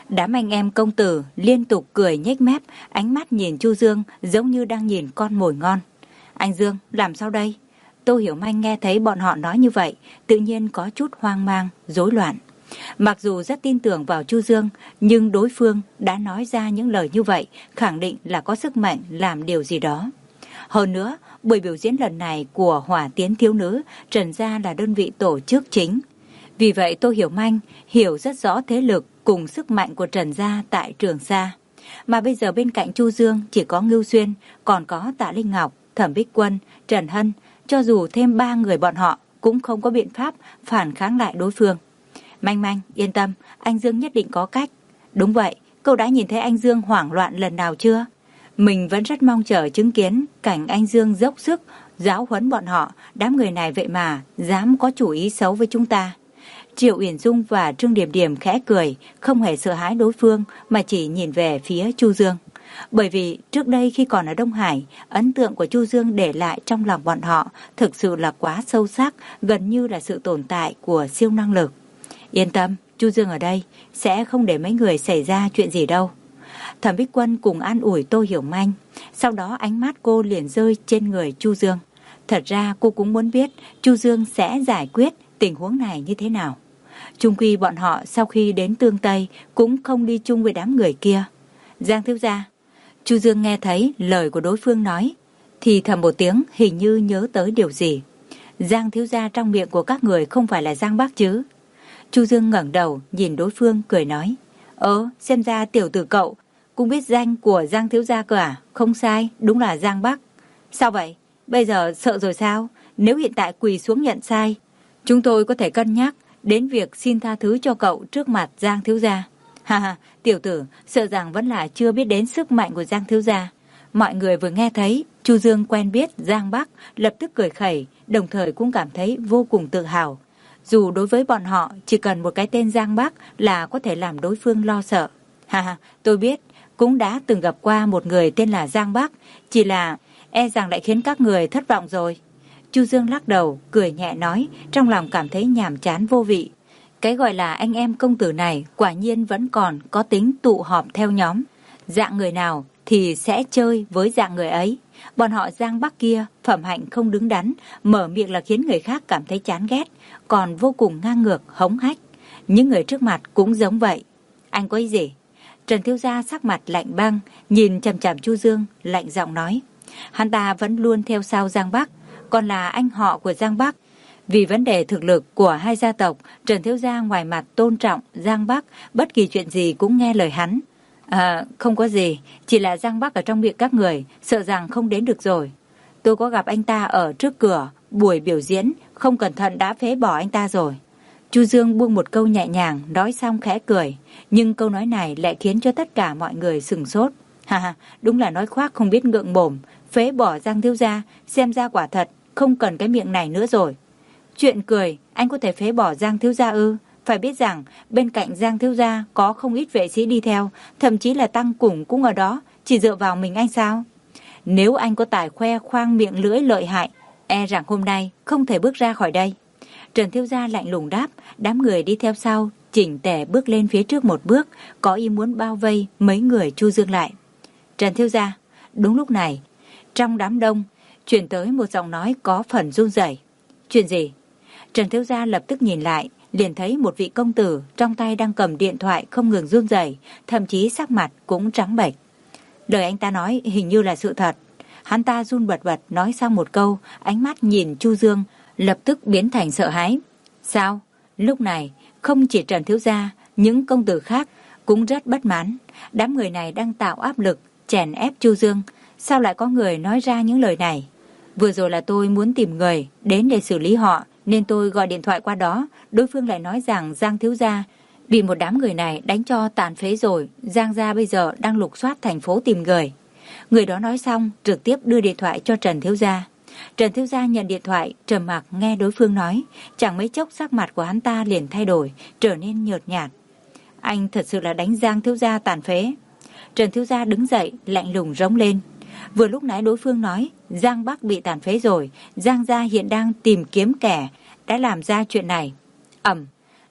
Đám anh em công tử liên tục cười nhếch mép, ánh mắt nhìn Chu Dương giống như đang nhìn con mồi ngon. Anh Dương, làm sao đây? Tô Hiểu Manh nghe thấy bọn họ nói như vậy, tự nhiên có chút hoang mang, rối loạn. Mặc dù rất tin tưởng vào Chu Dương, nhưng đối phương đã nói ra những lời như vậy, khẳng định là có sức mạnh làm điều gì đó. Hơn nữa, buổi biểu diễn lần này của Hỏa Tiến Thiếu Nữ, Trần Gia là đơn vị tổ chức chính. Vì vậy Tô Hiểu Manh hiểu rất rõ thế lực cùng sức mạnh của Trần Gia tại Trường Sa. Mà bây giờ bên cạnh Chu Dương chỉ có Ngưu Xuyên, còn có Tạ Linh Ngọc, Thẩm Bích Quân, Trần Hân. Cho dù thêm ba người bọn họ cũng không có biện pháp phản kháng lại đối phương. Manh Manh, yên tâm, anh Dương nhất định có cách. Đúng vậy, cậu đã nhìn thấy anh Dương hoảng loạn lần nào chưa? Mình vẫn rất mong chờ chứng kiến cảnh anh Dương dốc sức giáo huấn bọn họ. Đám người này vậy mà dám có chủ ý xấu với chúng ta. Triệu Uyển Dung và Trương Điểm Điểm khẽ cười, không hề sợ hãi đối phương mà chỉ nhìn về phía Chu Dương. Bởi vì trước đây khi còn ở Đông Hải, ấn tượng của Chu Dương để lại trong lòng bọn họ thực sự là quá sâu sắc, gần như là sự tồn tại của siêu năng lực. Yên tâm, Chu Dương ở đây sẽ không để mấy người xảy ra chuyện gì đâu. Thẩm Bích Quân cùng an ủi Tô Hiểu Manh, sau đó ánh mắt cô liền rơi trên người Chu Dương. Thật ra cô cũng muốn biết Chu Dương sẽ giải quyết tình huống này như thế nào. Chung quy bọn họ sau khi đến Tương Tây cũng không đi chung với đám người kia. Giang thiếu gia. Chu Dương nghe thấy lời của đối phương nói, thì thầm một tiếng, hình như nhớ tới điều gì. Giang thiếu gia trong miệng của các người không phải là Giang Bắc chứ? Chu Dương ngẩng đầu nhìn đối phương cười nói, Ơ, xem ra tiểu tử cậu cũng biết danh của Giang thiếu gia cơ à? Không sai, đúng là Giang Bắc. Sao vậy? Bây giờ sợ rồi sao? Nếu hiện tại quỳ xuống nhận sai, chúng tôi có thể cân nhắc đến việc xin tha thứ cho cậu trước mặt Giang thiếu gia. Ha ha, tiểu tử, sợ rằng vẫn là chưa biết đến sức mạnh của Giang thiếu gia. Mọi người vừa nghe thấy Chu Dương quen biết Giang Bắc, lập tức cười khẩy, đồng thời cũng cảm thấy vô cùng tự hào. Dù đối với bọn họ chỉ cần một cái tên Giang Bắc là có thể làm đối phương lo sợ. Ha ha, tôi biết, cũng đã từng gặp qua một người tên là Giang Bắc, chỉ là e rằng lại khiến các người thất vọng rồi. Chu Dương lắc đầu, cười nhẹ nói, trong lòng cảm thấy nhàm chán vô vị. Cái gọi là anh em công tử này quả nhiên vẫn còn có tính tụ họp theo nhóm. Dạng người nào thì sẽ chơi với dạng người ấy. Bọn họ Giang Bắc kia phẩm hạnh không đứng đắn, mở miệng là khiến người khác cảm thấy chán ghét, còn vô cùng ngang ngược, hống hách. Những người trước mặt cũng giống vậy. Anh có ý gì? Trần thiếu gia sắc mặt lạnh băng, nhìn chằm chằm Chu Dương, lạnh giọng nói. Hắn ta vẫn luôn theo sau Giang Bắc, còn là anh họ của Giang Bắc. Vì vấn đề thực lực của hai gia tộc, Trần thiếu gia ngoài mặt tôn trọng Giang Bắc, bất kỳ chuyện gì cũng nghe lời hắn. À, không có gì, chỉ là Giang Bắc ở trong miệng các người, sợ rằng không đến được rồi. Tôi có gặp anh ta ở trước cửa, buổi biểu diễn, không cẩn thận đã phế bỏ anh ta rồi. Chu Dương buông một câu nhẹ nhàng, nói xong khẽ cười, nhưng câu nói này lại khiến cho tất cả mọi người sửng sốt. Ha ha, đúng là nói khoác không biết ngượng mồm, phế bỏ Giang thiếu gia, xem ra quả thật, không cần cái miệng này nữa rồi. Chuyện cười, anh có thể phế bỏ Giang thiếu gia ư? Phải biết rằng bên cạnh Giang thiếu gia có không ít vệ sĩ đi theo, thậm chí là tăng củng cũng ở đó, chỉ dựa vào mình anh sao? Nếu anh có tài khoe khoang miệng lưỡi lợi hại, e rằng hôm nay không thể bước ra khỏi đây. Trần thiếu gia lạnh lùng đáp, đám người đi theo sau, chỉnh tề bước lên phía trước một bước, có ý muốn bao vây mấy người Chu Dương lại. Trần thiếu gia, đúng lúc này, trong đám đông, truyền tới một giọng nói có phần run rẩy. Chuyện gì? Trần thiếu gia lập tức nhìn lại, liền thấy một vị công tử trong tay đang cầm điện thoại không ngừng run rẩy, thậm chí sắc mặt cũng trắng bệch. Lời anh ta nói hình như là sự thật. Hắn ta run bật bật nói xong một câu, ánh mắt nhìn Chu Dương lập tức biến thành sợ hãi. Sao? Lúc này, không chỉ Trần thiếu gia, những công tử khác cũng rất bất mãn. Đám người này đang tạo áp lực, chèn ép Chu Dương. Sao lại có người nói ra những lời này? Vừa rồi là tôi muốn tìm người đến để xử lý họ, nên tôi gọi điện thoại qua đó. Đối phương lại nói rằng Giang thiếu gia bị một đám người này đánh cho tàn phế rồi. Giang gia bây giờ đang lục soát thành phố tìm người. Người đó nói xong trực tiếp đưa điện thoại cho Trần thiếu gia. Trần thiếu gia nhận điện thoại, trầm mặc nghe đối phương nói. Chẳng mấy chốc sắc mặt của hắn ta liền thay đổi, trở nên nhợt nhạt. Anh thật sự là đánh Giang thiếu gia tàn phế. Trần thiếu gia đứng dậy, lạnh lùng rống lên. Vừa lúc nãy đối phương nói Giang Bắc bị tàn phế rồi, Giang gia hiện đang tìm kiếm kẻ đã làm ra chuyện này. Ầm,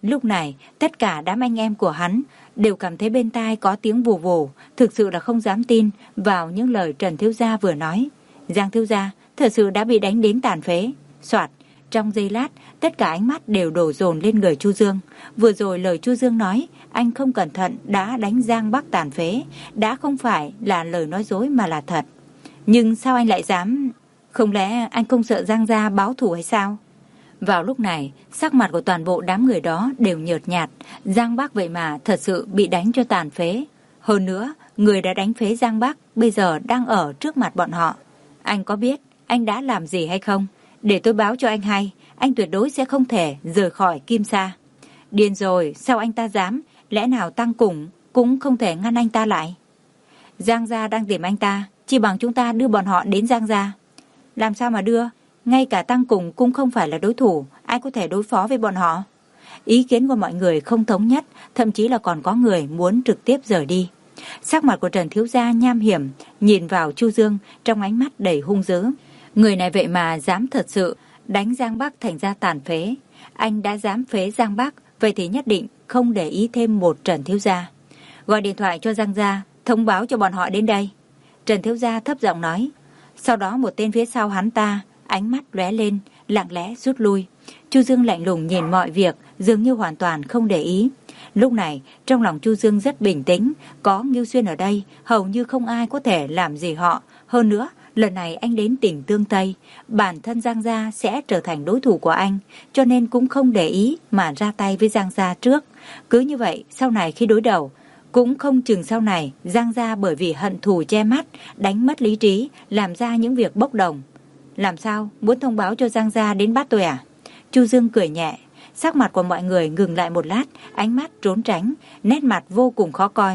Lúc này, tất cả đám anh em của hắn đều cảm thấy bên tai có tiếng vù vù, thực sự là không dám tin vào những lời Trần thiếu gia vừa nói. Giang thiếu gia thật sự đã bị đánh đến tàn phế. Soạt, trong giây lát, tất cả ánh mắt đều đổ dồn lên người Chu Dương. Vừa rồi lời Chu Dương nói, anh không cẩn thận đã đánh Giang Bắc tàn phế, đã không phải là lời nói dối mà là thật. Nhưng sao anh lại dám? Không lẽ anh không sợ Giang gia báo thù hay sao? Vào lúc này, sắc mặt của toàn bộ đám người đó đều nhợt nhạt. Giang Bắc vậy mà thật sự bị đánh cho tàn phế. Hơn nữa, người đã đánh phế Giang Bắc bây giờ đang ở trước mặt bọn họ. Anh có biết anh đã làm gì hay không? Để tôi báo cho anh hay, anh tuyệt đối sẽ không thể rời khỏi Kim Sa. Điên rồi, sao anh ta dám? Lẽ nào Tăng Cùng cũng không thể ngăn anh ta lại? Giang gia đang tìm anh ta, chỉ bằng chúng ta đưa bọn họ đến Giang gia. Làm sao mà đưa? Ngay cả Tăng Cùng cũng không phải là đối thủ, ai có thể đối phó với bọn họ? Ý kiến của mọi người không thống nhất, thậm chí là còn có người muốn trực tiếp rời đi. Sắc mặt của Trần thiếu gia nham hiểm, nhìn vào Chu Dương trong ánh mắt đầy hung dữ. Người này vậy mà dám thật sự đánh Giang Bắc thành ra tàn phế. Anh đã dám phế Giang Bắc, vậy thì nhất định không để ý thêm một Trần thiếu gia. Gọi điện thoại cho Giang gia, thông báo cho bọn họ đến đây. Trần thiếu gia thấp giọng nói. Sau đó một tên phía sau hắn ta, ánh mắt lóe lên, lặng lẽ rút lui. Chu Dương lạnh lùng nhìn mọi việc, dường như hoàn toàn không để ý. Lúc này, trong lòng Chu Dương rất bình tĩnh, có Ngưu Xuyên ở đây, hầu như không ai có thể làm gì họ. Hơn nữa, lần này anh đến tỉnh Tương Tây, bản thân Giang gia sẽ trở thành đối thủ của anh, cho nên cũng không để ý mà ra tay với Giang gia trước. Cứ như vậy, sau này khi đối đầu, cũng không chừng sau này Giang gia bởi vì hận thù che mắt, đánh mất lý trí, làm ra những việc bốc đồng. Làm sao? Muốn thông báo cho Giang gia đến bắt tôi à? Chu Dương cười nhẹ. Sắc mặt của mọi người ngừng lại một lát, ánh mắt trốn tránh, nét mặt vô cùng khó coi.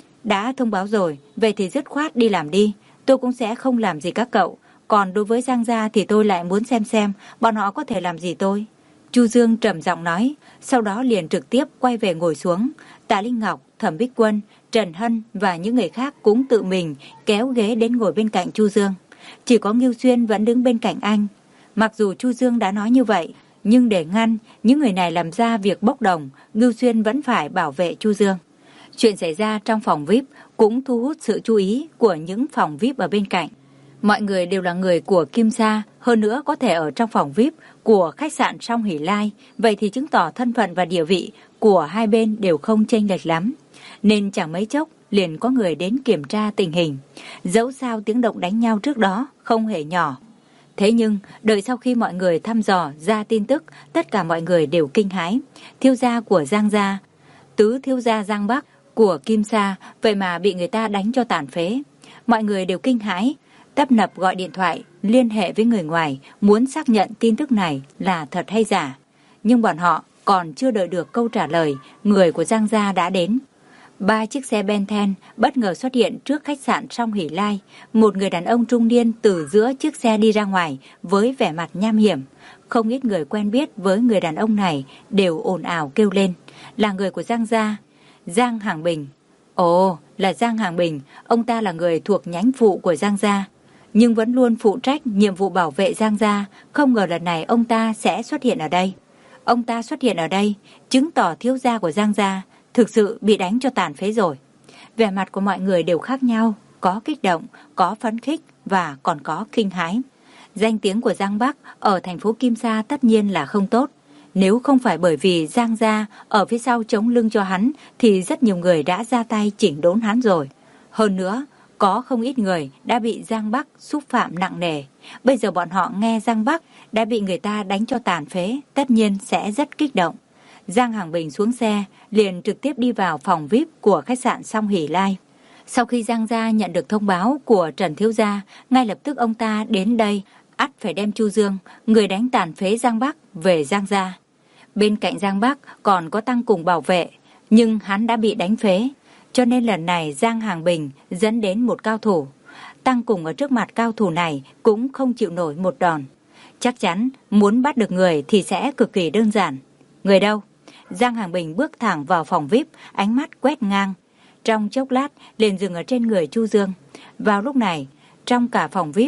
Đã thông báo rồi, vậy thì dứt khoát đi làm đi. Tôi cũng sẽ không làm gì các cậu. Còn đối với Giang gia thì tôi lại muốn xem xem bọn họ có thể làm gì tôi. Chu Dương trầm giọng nói, sau đó liền trực tiếp quay về ngồi xuống. Tạ Linh Ngọc, Thẩm Bích Quân, Trần Hân và những người khác cũng tự mình kéo ghế đến ngồi bên cạnh Chu Dương. Chỉ có Ngưu Xuyên vẫn đứng bên cạnh anh. Mặc dù Chu Dương đã nói như vậy, nhưng để ngăn những người này làm ra việc bốc đồng, Ngưu Xuyên vẫn phải bảo vệ Chu Dương. Chuyện xảy ra trong phòng vi ai pi cũng thu hút sự chú ý của những phòng vi ai pi ở bên cạnh. Mọi người đều là người của Kim Sa, hơn nữa có thể ở trong phòng vi ai pi của khách sạn Song Hỷ Lai, vậy thì chứng tỏ thân phận và địa vị của hai bên đều không chênh lệch lắm. Nên chẳng mấy chốc liền có người đến kiểm tra tình hình. Dẫu sao tiếng động đánh nhau trước đó không hề nhỏ. Thế nhưng, đợi sau khi mọi người thăm dò ra tin tức, tất cả mọi người đều kinh hãi. Thiếu gia của Giang gia, tứ thiếu gia Giang Bắc của Kim Sa, vậy mà bị người ta đánh cho tàn phế. Mọi người đều kinh hãi, tấp nập gọi điện thoại, liên hệ với người ngoài, muốn xác nhận tin tức này là thật hay giả. Nhưng bọn họ còn chưa đợi được câu trả lời, người của Giang gia đã đến. Ba chiếc xe Bentley bất ngờ xuất hiện trước khách sạn Song Hỷ Lai. Một người đàn ông trung niên từ giữa chiếc xe đi ra ngoài với vẻ mặt nham hiểm. Không ít người quen biết với người đàn ông này đều ồn ào kêu lên. Là người của Giang gia, Giang Hàng Bình. Ồ, là Giang Hàng Bình, ông ta là người thuộc nhánh phụ của Giang gia, nhưng vẫn luôn phụ trách nhiệm vụ bảo vệ Giang gia. Không ngờ lần này ông ta sẽ xuất hiện ở đây. Ông ta xuất hiện ở đây, chứng tỏ thiếu gia của Giang gia thực sự bị đánh cho tàn phế rồi. Vẻ mặt của mọi người đều khác nhau, có kích động, có phấn khích và còn có kinh hãi. Danh tiếng của Giang Bắc ở thành phố Kim Sa tất nhiên là không tốt. Nếu không phải bởi vì Giang gia ở phía sau chống lưng cho hắn thì rất nhiều người đã ra tay chỉnh đốn hắn rồi. Hơn nữa, có không ít người đã bị Giang Bắc xúc phạm nặng nề. Bây giờ bọn họ nghe Giang Bắc đã bị người ta đánh cho tàn phế, tất nhiên sẽ rất kích động. Giang Hàng Bình xuống xe, liền trực tiếp đi vào phòng vi ai pi của khách sạn Song Hỷ Lai. Sau khi Giang gia nhận được thông báo của Trần thiếu gia, ngay lập tức ông ta đến đây, ắt phải đem Chu Dương, người đánh tàn phế Giang Bắc, về Giang gia. Bên cạnh Giang Bắc còn có Tăng Cùng bảo vệ, nhưng hắn đã bị đánh phế, cho nên lần này Giang Hàng Bình dẫn đến một cao thủ. Tăng Cùng ở trước mặt cao thủ này cũng không chịu nổi một đòn. Chắc chắn muốn bắt được người thì sẽ cực kỳ đơn giản. Người đâu? Giang Hàng Bình bước thẳng vào phòng vi ai pi, ánh mắt quét ngang. Trong chốc lát liền dừng ở trên người Chu Dương. Vào lúc này, trong cả phòng vi ai pi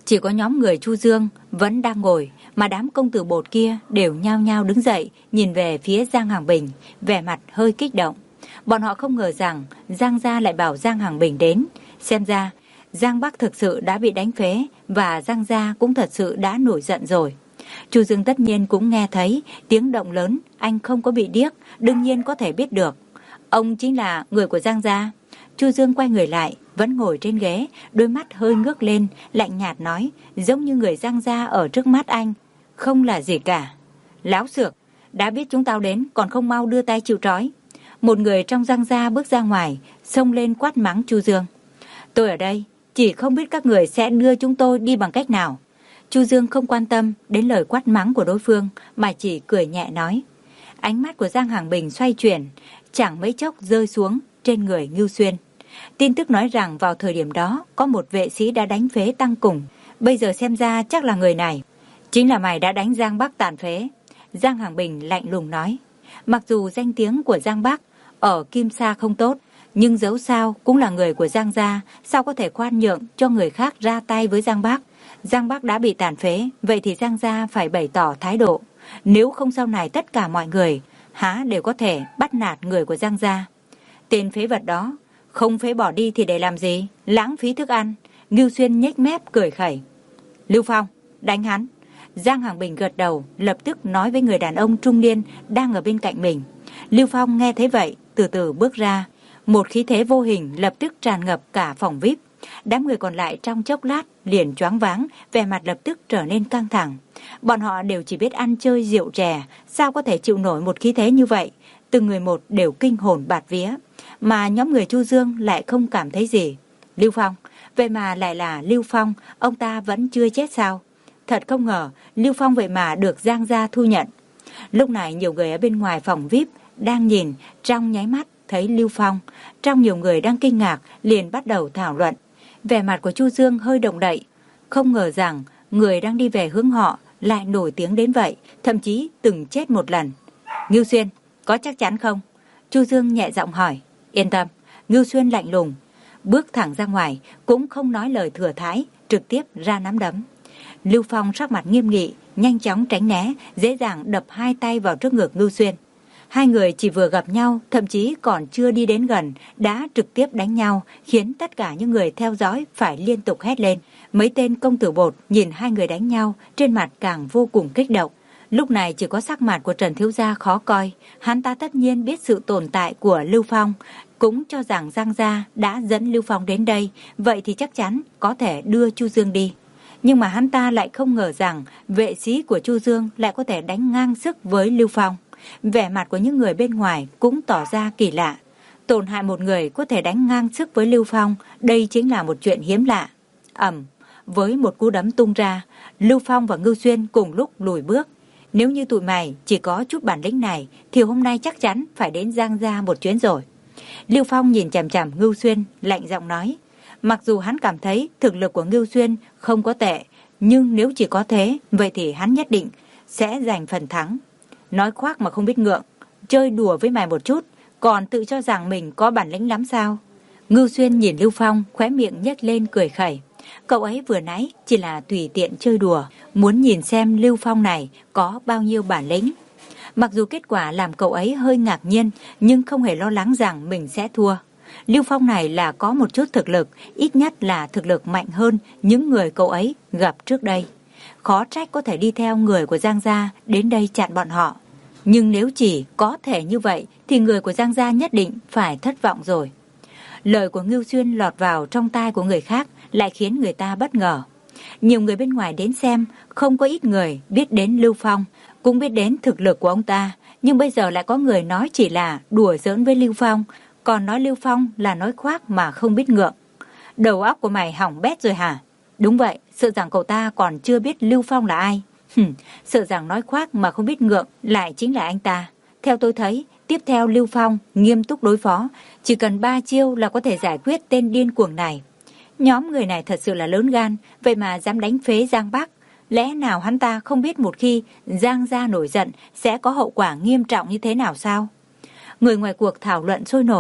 Chỉ có nhóm người Chu Dương vẫn đang ngồi, mà đám công tử bột kia đều nhao nhao đứng dậy, nhìn về phía Giang Hàng Bình, vẻ mặt hơi kích động. Bọn họ không ngờ rằng Giang gia lại bảo Giang Hàng Bình đến. Xem ra Giang Bắc thực sự đã bị đánh phế, và Giang gia cũng thật sự đã nổi giận rồi. Chu Dương tất nhiên cũng nghe thấy tiếng động lớn, anh không có bị điếc, đương nhiên có thể biết được. Ông chính là người của Giang gia. Chu Dương quay người lại, vẫn ngồi trên ghế, đôi mắt hơi ngước lên, lạnh nhạt nói, giống như người Giang gia ở trước mắt anh không là gì cả. Láo xược, đã biết chúng tao đến còn không mau đưa tay chịu trói. Một người trong Giang gia bước ra ngoài, xông lên quát mắng Chu Dương. Tôi ở đây, chỉ không biết các người sẽ đưa chúng tôi đi bằng cách nào. Chu Dương không quan tâm đến lời quát mắng của đối phương, mà chỉ cười nhẹ nói. Ánh mắt của Giang Hàng Bình xoay chuyển, chẳng mấy chốc rơi xuống trên người Ngưu Xuyên. Tin tức nói rằng vào thời điểm đó có một vệ sĩ đã đánh phế Tăng Cùng. Bây giờ xem ra chắc là người này. Chính là mày đã đánh Giang Bắc tàn phế. Giang Hàng Bình lạnh lùng nói. Mặc dù danh tiếng của Giang Bắc ở Kim Sa không tốt, nhưng dẫu sao cũng là người của Giang gia, sao có thể khoan nhượng cho người khác ra tay với Giang Bắc. Giang Bắc đã bị tàn phế, vậy thì Giang gia phải bày tỏ thái độ. Nếu không sau này tất cả mọi người há đều có thể bắt nạt người của Giang gia. Tên phế vật đó không phế bỏ đi thì để làm gì, lãng phí thức ăn. Ngưu Xuyên nhếch mép cười khẩy. Lưu Phong, đánh hắn. Giang Hàng Bình gật đầu, lập tức nói với người đàn ông trung niên đang ở bên cạnh mình. Lưu Phong nghe thấy vậy, từ từ bước ra. Một khí thế vô hình lập tức tràn ngập cả phòng vi ai pi. Đám người còn lại trong chốc lát liền choáng váng, vẻ mặt lập tức trở nên căng thẳng. Bọn họ đều chỉ biết ăn chơi rượu chè, sao có thể chịu nổi một khí thế như vậy. Từng người một đều kinh hồn bạt vía, mà nhóm người Chu Dương lại không cảm thấy gì. Lưu Phong, vậy mà lại là Lưu Phong, ông ta vẫn chưa chết sao? Thật không ngờ Lưu Phong vậy mà được Giang gia thu nhận. Lúc này nhiều người ở bên ngoài phòng vi ai pi đang nhìn, trong nháy mắt thấy Lưu Phong. Trong nhiều người đang kinh ngạc liền bắt đầu thảo luận. Vẻ mặt của Chu Dương hơi động đậy, không ngờ rằng người đang đi về hướng họ lại nổi tiếng đến vậy, thậm chí từng chết một lần. Ngưu Xuyên, có chắc chắn không? Chu Dương nhẹ giọng hỏi. Yên tâm. Ngưu Xuyên lạnh lùng, bước thẳng ra ngoài, cũng không nói lời thừa thãi, trực tiếp ra nắm đấm. Lưu Phong sắc mặt nghiêm nghị, nhanh chóng tránh né, dễ dàng đập hai tay vào trước ngực Ngưu Xuyên. Hai người chỉ vừa gặp nhau, thậm chí còn chưa đi đến gần, đã trực tiếp đánh nhau, khiến tất cả những người theo dõi phải liên tục hét lên. Mấy tên công tử bột nhìn hai người đánh nhau, trên mặt càng vô cùng kích động. Lúc này chỉ có sắc mặt của Trần thiếu gia khó coi, hắn ta tất nhiên biết sự tồn tại của Lưu Phong, cũng cho rằng Giang gia đã dẫn Lưu Phong đến đây, vậy thì chắc chắn có thể đưa Chu Dương đi. Nhưng mà hắn ta lại không ngờ rằng vệ sĩ của Chu Dương lại có thể đánh ngang sức với Lưu Phong. Vẻ mặt của những người bên ngoài cũng tỏ ra kỳ lạ. Tổn hại một người có thể đánh ngang sức với Lưu Phong, đây chính là một chuyện hiếm lạ. Ầm, với một cú đấm tung ra, Lưu Phong và Ngưu Xuyên cùng lúc lùi bước. Nếu như tụi mày chỉ có chút bản lĩnh này thì hôm nay chắc chắn phải đến Giang gia một chuyến rồi. Lưu Phong nhìn chằm chằm Ngưu Xuyên, lạnh giọng nói. Mặc dù hắn cảm thấy thực lực của Ngưu Xuyên không có tệ, nhưng nếu chỉ có thế, vậy thì hắn nhất định sẽ giành phần thắng. Nói khoác mà không biết ngượng, chơi đùa với mày một chút, còn tự cho rằng mình có bản lĩnh lắm sao? Ngưu Xuyên nhìn Lưu Phong, khóe miệng nhếch lên cười khẩy. Cậu ấy vừa nãy chỉ là tùy tiện chơi đùa, muốn nhìn xem Lưu Phong này có bao nhiêu bản lĩnh. Mặc dù kết quả làm cậu ấy hơi ngạc nhiên, nhưng không hề lo lắng rằng mình sẽ thua. Lưu Phong này là có một chút thực lực, ít nhất là thực lực mạnh hơn những người cậu ấy gặp trước đây. Khó trách có thể đi theo người của Giang gia đến đây chặn bọn họ. Nhưng nếu chỉ có thể như vậy thì người của Giang gia nhất định phải thất vọng rồi. Lời của Ngưu Xuyên lọt vào trong tai của người khác lại khiến người ta bất ngờ. Nhiều người bên ngoài đến xem, không có ít người biết đến Lưu Phong, cũng biết đến thực lực của ông ta. Nhưng bây giờ lại có người nói chỉ là đùa giỡn với Lưu Phong, còn nói Lưu Phong là nói khoác mà không biết ngượng. Đầu óc của mày hỏng bét rồi hả? Đúng vậy, sợ rằng cậu ta còn chưa biết Lưu Phong là ai. Hừm, sợ rằng nói khoác mà không biết ngượng lại chính là anh ta. Theo tôi thấy, tiếp theo Lưu Phong nghiêm túc đối phó, chỉ cần ba chiêu là có thể giải quyết tên điên cuồng này. Nhóm người này thật sự là lớn gan, vậy mà dám đánh phế Giang Bắc. Lẽ nào hắn ta không biết một khi Giang gia nổi giận sẽ có hậu quả nghiêm trọng như thế nào sao? Người ngoài cuộc thảo luận sôi nổi,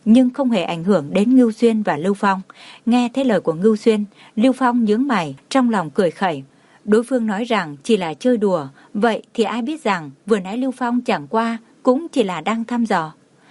nhưng không hề ảnh hưởng đến Ngưu Xuyên và Lưu Phong. Nghe thấy lời của Ngưu Xuyên, Lưu Phong nhướng mày, trong lòng cười khẩy. Đối phương nói rằng chỉ là chơi đùa, vậy thì ai biết rằng vừa nãy Lưu Phong chẳng qua cũng chỉ là đang thăm dò.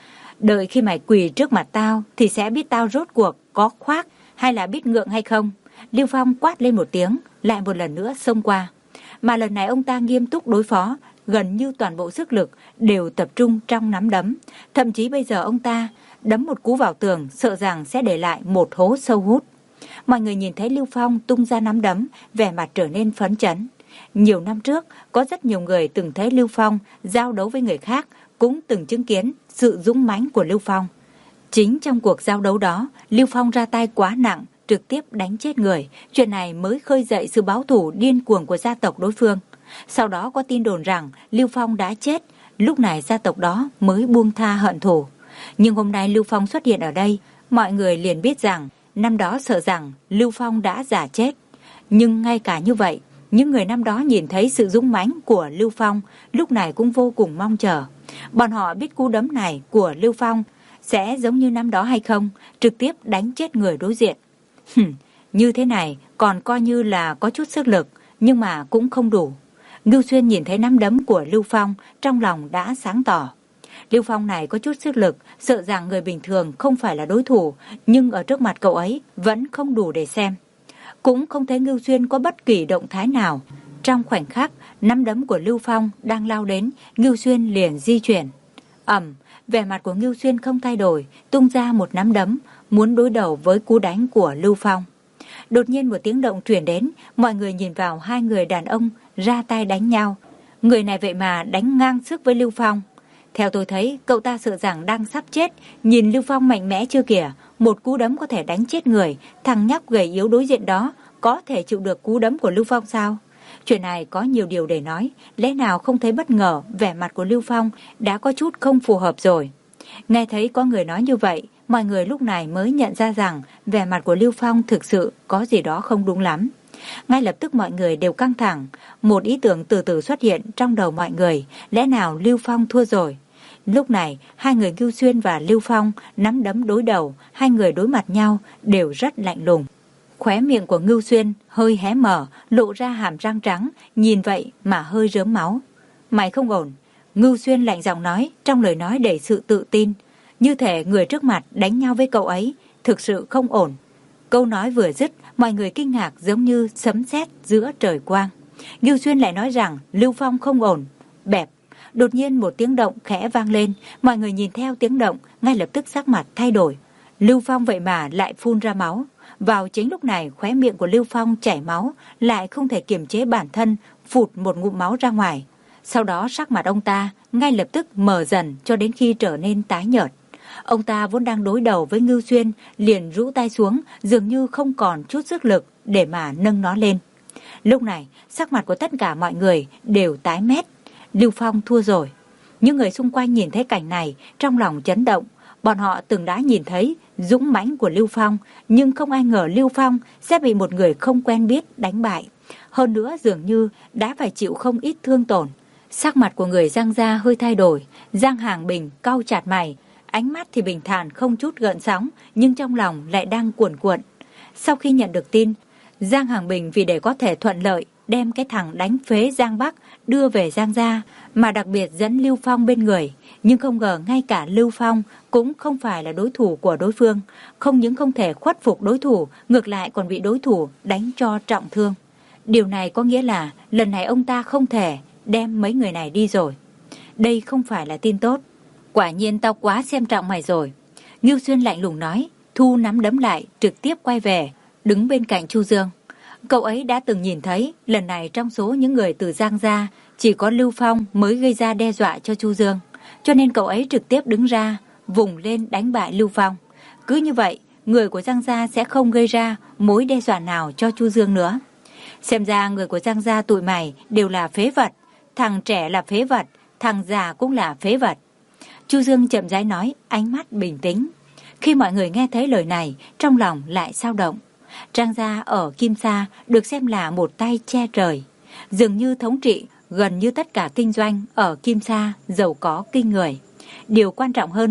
Đợi khi mày quỳ trước mặt tao thì sẽ biết tao rốt cuộc có khoác hay là biết ngượng hay không. Lưu Phong quát lên một tiếng, lại một lần nữa xông qua. Mà lần này ông ta nghiêm túc đối phó, gần như toàn bộ sức lực đều tập trung trong nắm đấm. Thậm chí bây giờ ông ta đấm một cú vào tường, sợ rằng sẽ để lại một hố sâu hút. Mọi người nhìn thấy Lưu Phong tung ra nắm đấm, vẻ mặt trở nên phấn chấn. Nhiều năm trước, có rất nhiều người từng thấy Lưu Phong giao đấu với người khác, cũng từng chứng kiến sự dũng mãnh của Lưu Phong. Chính trong cuộc giao đấu đó, Lưu Phong ra tay quá nặng, trực tiếp đánh chết người. Chuyện này mới khơi dậy sự báo thù điên cuồng của gia tộc đối phương. Sau đó có tin đồn rằng Lưu Phong đã chết, lúc này gia tộc đó mới buông tha hận thù. Nhưng hôm nay Lưu Phong xuất hiện ở đây, mọi người liền biết rằng năm đó sợ rằng Lưu Phong đã giả chết. Nhưng ngay cả như vậy, những người năm đó nhìn thấy sự dũng mãnh của Lưu Phong lúc này cũng vô cùng mong chờ. Bọn họ biết cú đấm này của Lưu Phong sẽ giống như năm đó hay không, trực tiếp đánh chết người đối diện. Hừm, như thế này còn coi như là có chút sức lực, nhưng mà cũng không đủ. Ngưu Xuyên nhìn thấy nắm đấm của Lưu Phong, trong lòng đã sáng tỏ. Lưu Phong này có chút sức lực, sợ rằng người bình thường không phải là đối thủ, nhưng ở trước mặt cậu ấy vẫn không đủ để xem. Cũng không thấy Ngưu Xuyên có bất kỳ động thái nào. Trong khoảnh khắc, nắm đấm của Lưu Phong đang lao đến, Ngưu Xuyên liền di chuyển. Ầm, vẻ mặt của Ngưu Xuyên không thay đổi, tung ra một nắm đấm, muốn đối đầu với cú đánh của Lưu Phong. Đột nhiên một tiếng động truyền đến, mọi người nhìn vào hai người đàn ông ra tay đánh nhau. Người này vậy mà đánh ngang sức với Lưu Phong. Theo tôi thấy, cậu ta sợ rằng đang sắp chết, nhìn Lưu Phong mạnh mẽ chưa kìa, một cú đấm có thể đánh chết người, thằng nhóc gầy yếu đối diện đó có thể chịu được cú đấm của Lưu Phong sao? Chuyện này có nhiều điều để nói, lẽ nào không thấy bất ngờ vẻ mặt của Lưu Phong đã có chút không phù hợp rồi. Nghe thấy có người nói như vậy, mọi người lúc này mới nhận ra rằng vẻ mặt của Lưu Phong thực sự có gì đó không đúng lắm. Ngay lập tức mọi người đều căng thẳng, một ý tưởng từ từ xuất hiện trong đầu mọi người, lẽ nào Lưu Phong thua rồi? Lúc này, hai người Ngưu Xuyên và Lưu Phong nắm đấm đối đầu, hai người đối mặt nhau đều rất lạnh lùng. Khóe miệng của Ngưu Xuyên hơi hé mở, lộ ra hàm răng trắng, nhìn vậy mà hơi rớm máu. Mày không ổn. Ngưu Xuyên lạnh giọng nói, trong lời nói đầy sự tự tin. Như thể người trước mặt đánh nhau với cậu ấy, thực sự không ổn. Câu nói vừa dứt, mọi người kinh ngạc giống như sấm sét giữa trời quang. Ngưu Xuyên lại nói rằng Lưu Phong không ổn. Bẹp. Đột nhiên một tiếng động khẽ vang lên, mọi người nhìn theo tiếng động, ngay lập tức sắc mặt thay đổi. Lưu Phong vậy mà lại phun ra máu. Vào chính lúc này, khóe miệng của Lưu Phong chảy máu, lại không thể kiềm chế bản thân, phụt một ngụm máu ra ngoài. Sau đó sắc mặt ông ta ngay lập tức mờ dần cho đến khi trở nên tái nhợt. Ông ta vốn đang đối đầu với Ngưu Xuyên, liền rũ tay xuống, dường như không còn chút sức lực để mà nâng nó lên. Lúc này, sắc mặt của tất cả mọi người đều tái mét. Lưu Phong thua rồi. Những người xung quanh nhìn thấy cảnh này, trong lòng chấn động. Bọn họ từng đã nhìn thấy dũng mãnh của Lưu Phong, nhưng không ai ngờ Lưu Phong sẽ bị một người không quen biết đánh bại. Hơn nữa dường như đã phải chịu không ít thương tổn. Sắc mặt của người Giang gia hơi thay đổi. Giang Hàng Bình cau chặt mày, ánh mắt thì bình thản không chút gợn sóng, nhưng trong lòng lại đang cuồn cuộn. Sau khi nhận được tin, Giang Hàng Bình vì để có thể thuận lợi đem cái thằng đánh phế Giang Bắc đưa về Giang gia, mà đặc biệt dẫn Lưu Phong bên người. Nhưng không ngờ ngay cả Lưu Phong cũng không phải là đối thủ của đối phương. Không những không thể khuất phục đối thủ, ngược lại còn bị đối thủ đánh cho trọng thương. Điều này có nghĩa là lần này ông ta không thể đem mấy người này đi rồi. Đây không phải là tin tốt. Quả nhiên tao quá xem trọng mày rồi. Ngưu Xuyên lạnh lùng nói, thu nắm đấm lại, trực tiếp quay về, đứng bên cạnh Chu Dương. Cậu ấy đã từng nhìn thấy, lần này trong số những người từ Giang gia, chỉ có Lưu Phong mới gây ra đe dọa cho Chu Dương. Cho nên cậu ấy trực tiếp đứng ra, vùng lên đánh bại Lưu Phong. Cứ như vậy, người của Giang gia sẽ không gây ra mối đe dọa nào cho Chu Dương nữa. Xem ra người của Giang gia tụi mày đều là phế vật. Thằng trẻ là phế vật, thằng già cũng là phế vật. Chu Dương chậm rãi nói, ánh mắt bình tĩnh. Khi mọi người nghe thấy lời này, trong lòng lại dao động. Trang gia ở Kim Sa được xem là một tay che trời. Dường như thống trị gần như tất cả kinh doanh ở Kim Sa giàu có kinh người. Điều quan trọng hơn,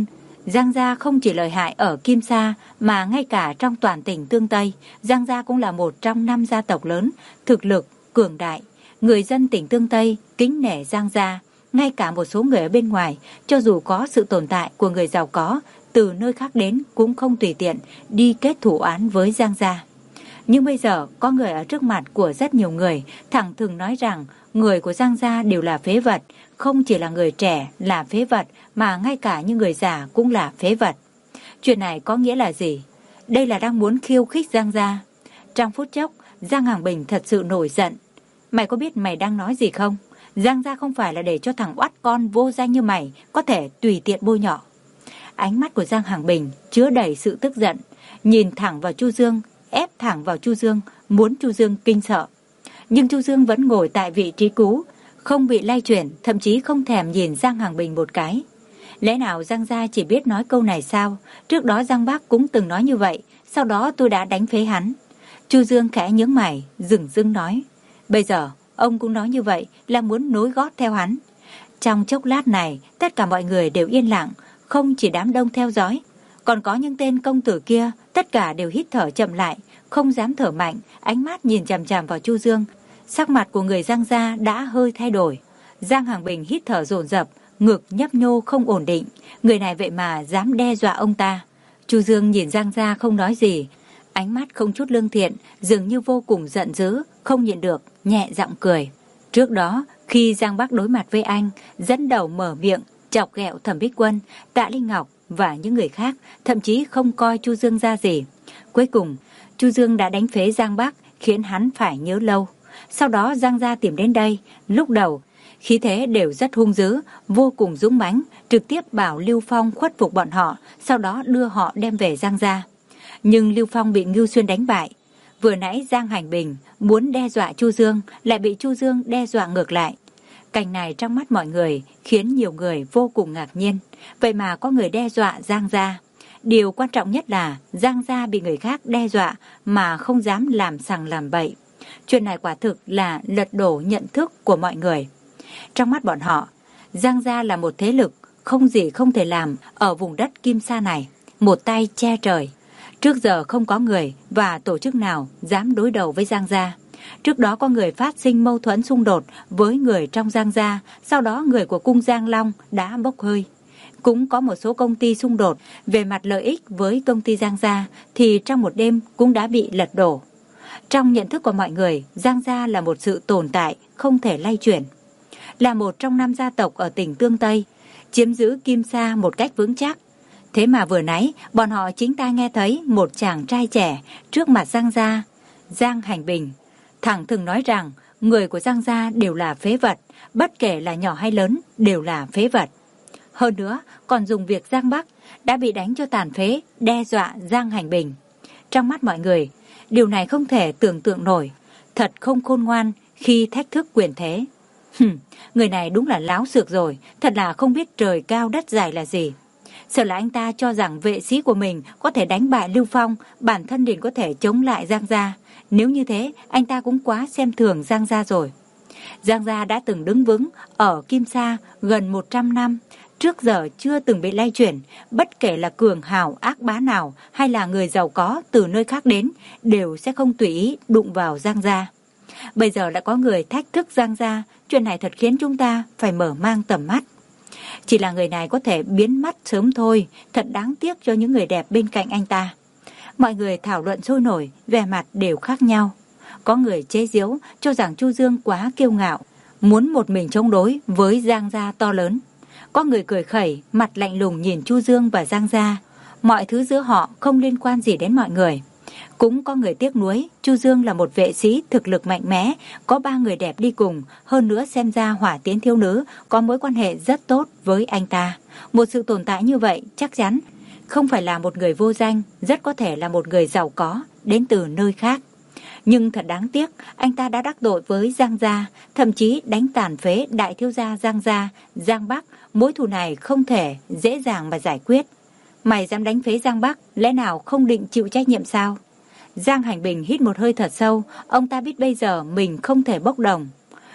Giang gia không chỉ lợi hại ở Kim Sa mà ngay cả trong toàn tỉnh Tương Tây, Giang gia cũng là một trong năm gia tộc lớn, thực lực cường đại. Người dân tỉnh Tương Tây kính nể Giang gia, ngay cả một số người ở bên ngoài, cho dù có sự tồn tại của người giàu có từ nơi khác đến cũng không tùy tiện đi kết thủ án với Giang gia. Nhưng bây giờ có người ở trước mặt của rất nhiều người thẳng thừng nói rằng người của Giang gia đều là phế vật, không chỉ là người trẻ là phế vật mà ngay cả những người già cũng là phế vật. Chuyện này có nghĩa là gì? Đây là đang muốn khiêu khích Giang gia. Trong phút chốc, Giang Hàng Bình thật sự nổi giận. Mày có biết mày đang nói gì không? Giang gia không phải là để cho thằng oắt con vô danh như mày có thể tùy tiện bôi nhọ. Ánh mắt của Giang Hàng Bình chứa đầy sự tức giận, nhìn thẳng vào Chu Dương, ép thẳng vào Chu Dương, muốn Chu Dương kinh sợ. Nhưng Chu Dương vẫn ngồi tại vị trí cũ, không bị lay chuyển, thậm chí không thèm nhìn Giang Hàng Bình một cái. Lẽ nào Giang gia chỉ biết nói câu này sao? Trước đó Giang Bác cũng từng nói như vậy, sau đó tôi đã đánh phế hắn. Chu Dương khẽ nhướng mày, dửng dưng nói. Bây giờ, ông cũng nói như vậy là muốn nối gót theo hắn. Trong chốc lát này, tất cả mọi người đều yên lặng, không chỉ đám đông theo dõi. Còn có những tên công tử kia, tất cả đều hít thở chậm lại, không dám thở mạnh, ánh mắt nhìn chằm chằm vào Chu Dương. Sắc mặt của người Giang gia đã hơi thay đổi. Giang Hàng Bình hít thở dồn dập, ngực nhấp nhô không ổn định. Người này vậy mà dám đe dọa ông ta. Chu Dương nhìn Giang gia không nói gì, ánh mắt không chút lương thiện, dường như vô cùng giận dữ, không nhịn được, nhẹ giọng cười. Trước đó, khi Giang Bắc đối mặt với anh, dẫn đầu mở miệng, chọc ghẹo Thẩm Bích Quân, Tạ Linh Ngọc và những người khác, thậm chí không coi Chu Dương ra gì. Cuối cùng, Chu Dương đã đánh phế Giang Bắc, khiến hắn phải nhớ lâu. Sau đó Giang gia tìm đến đây, lúc đầu, khí thế đều rất hung dữ, vô cùng dũng mãnh, trực tiếp bảo Lưu Phong khuất phục bọn họ, sau đó đưa họ đem về Giang gia. Nhưng Lưu Phong bị Ngưu Xuyên đánh bại. Vừa nãy Giang Hành Bình muốn đe dọa Chu Dương, lại bị Chu Dương đe dọa ngược lại. Cảnh này trong mắt mọi người khiến nhiều người vô cùng ngạc nhiên. Vậy mà có người đe dọa Giang gia. Điều quan trọng nhất là Giang gia bị người khác đe dọa mà không dám làm sằng làm bậy. Chuyện này quả thực là lật đổ nhận thức của mọi người. Trong mắt bọn họ, Giang gia là một thế lực không gì không thể làm ở vùng đất Kim Sa này, một tay che trời. Trước giờ không có người và tổ chức nào dám đối đầu với Giang gia. Trước đó có người phát sinh mâu thuẫn xung đột với người trong Giang gia, sau đó người của cung Giang Long đã bốc hơi. Cũng có một số công ty xung đột về mặt lợi ích với công ty Giang gia thì trong một đêm cũng đã bị lật đổ. Trong nhận thức của mọi người, Giang gia là một sự tồn tại không thể lay chuyển. Là một trong năm gia tộc ở tỉnh Tương Tây, chiếm giữ Kim Sa một cách vững chắc. Thế mà vừa nãy, bọn họ chính tai nghe thấy một chàng trai trẻ trước mặt Giang gia, Giang Hành Bình, thẳng thừng nói rằng người của Giang gia đều là phế vật, bất kể là nhỏ hay lớn đều là phế vật. Hơn nữa, còn dùng việc Giang Bắc đã bị đánh cho tàn phế, đe dọa Giang Hành Bình. Trong mắt mọi người, điều này không thể tưởng tượng nổi, thật không khôn ngoan khi thách thức quyền thế. Hừm, người này đúng là láo xược rồi, thật là không biết trời cao đất dài là gì. Sợ là anh ta cho rằng vệ sĩ của mình có thể đánh bại Lưu Phong, bản thân liền có thể chống lại Giang gia. Nếu như thế, anh ta cũng quá xem thường Giang gia rồi. Giang gia đã từng đứng vững ở Kim Sa gần một trăm năm, trước giờ chưa từng bị lay chuyển, bất kể là cường hào ác bá nào hay là người giàu có từ nơi khác đến, đều sẽ không tùy ý đụng vào Giang gia. Bây giờ đã có người thách thức Giang gia, chuyện này thật khiến chúng ta phải mở mang tầm mắt. Chỉ là người này có thể biến mất sớm thôi, thật đáng tiếc cho những người đẹp bên cạnh anh ta. Mọi người thảo luận sôi nổi, vẻ mặt đều khác nhau. Có người chế giễu cho rằng Chu Dương quá kiêu ngạo, muốn một mình chống đối với Giang gia to lớn. Có người cười khẩy, mặt lạnh lùng nhìn Chu Dương và Giang gia. Mọi thứ giữa họ không liên quan gì đến mọi người. Cũng có người tiếc nuối, Chu Dương là một vệ sĩ thực lực mạnh mẽ, có ba người đẹp đi cùng, hơn nữa xem ra Hỏa Tiến thiếu nữ có mối quan hệ rất tốt với anh ta. Một sự tồn tại như vậy chắc chắn không phải là một người vô danh, rất có thể là một người giàu có, đến từ nơi khác. Nhưng thật đáng tiếc, anh ta đã đắc tội với Giang gia, thậm chí đánh tàn phế đại thiếu gia Giang gia, Giang Bắc, mối thù này không thể dễ dàng mà giải quyết. Mày dám đánh phế Giang Bắc, lẽ nào không định chịu trách nhiệm sao? Giang Hành Bình hít một hơi thật sâu, ông ta biết bây giờ mình không thể bốc đồng.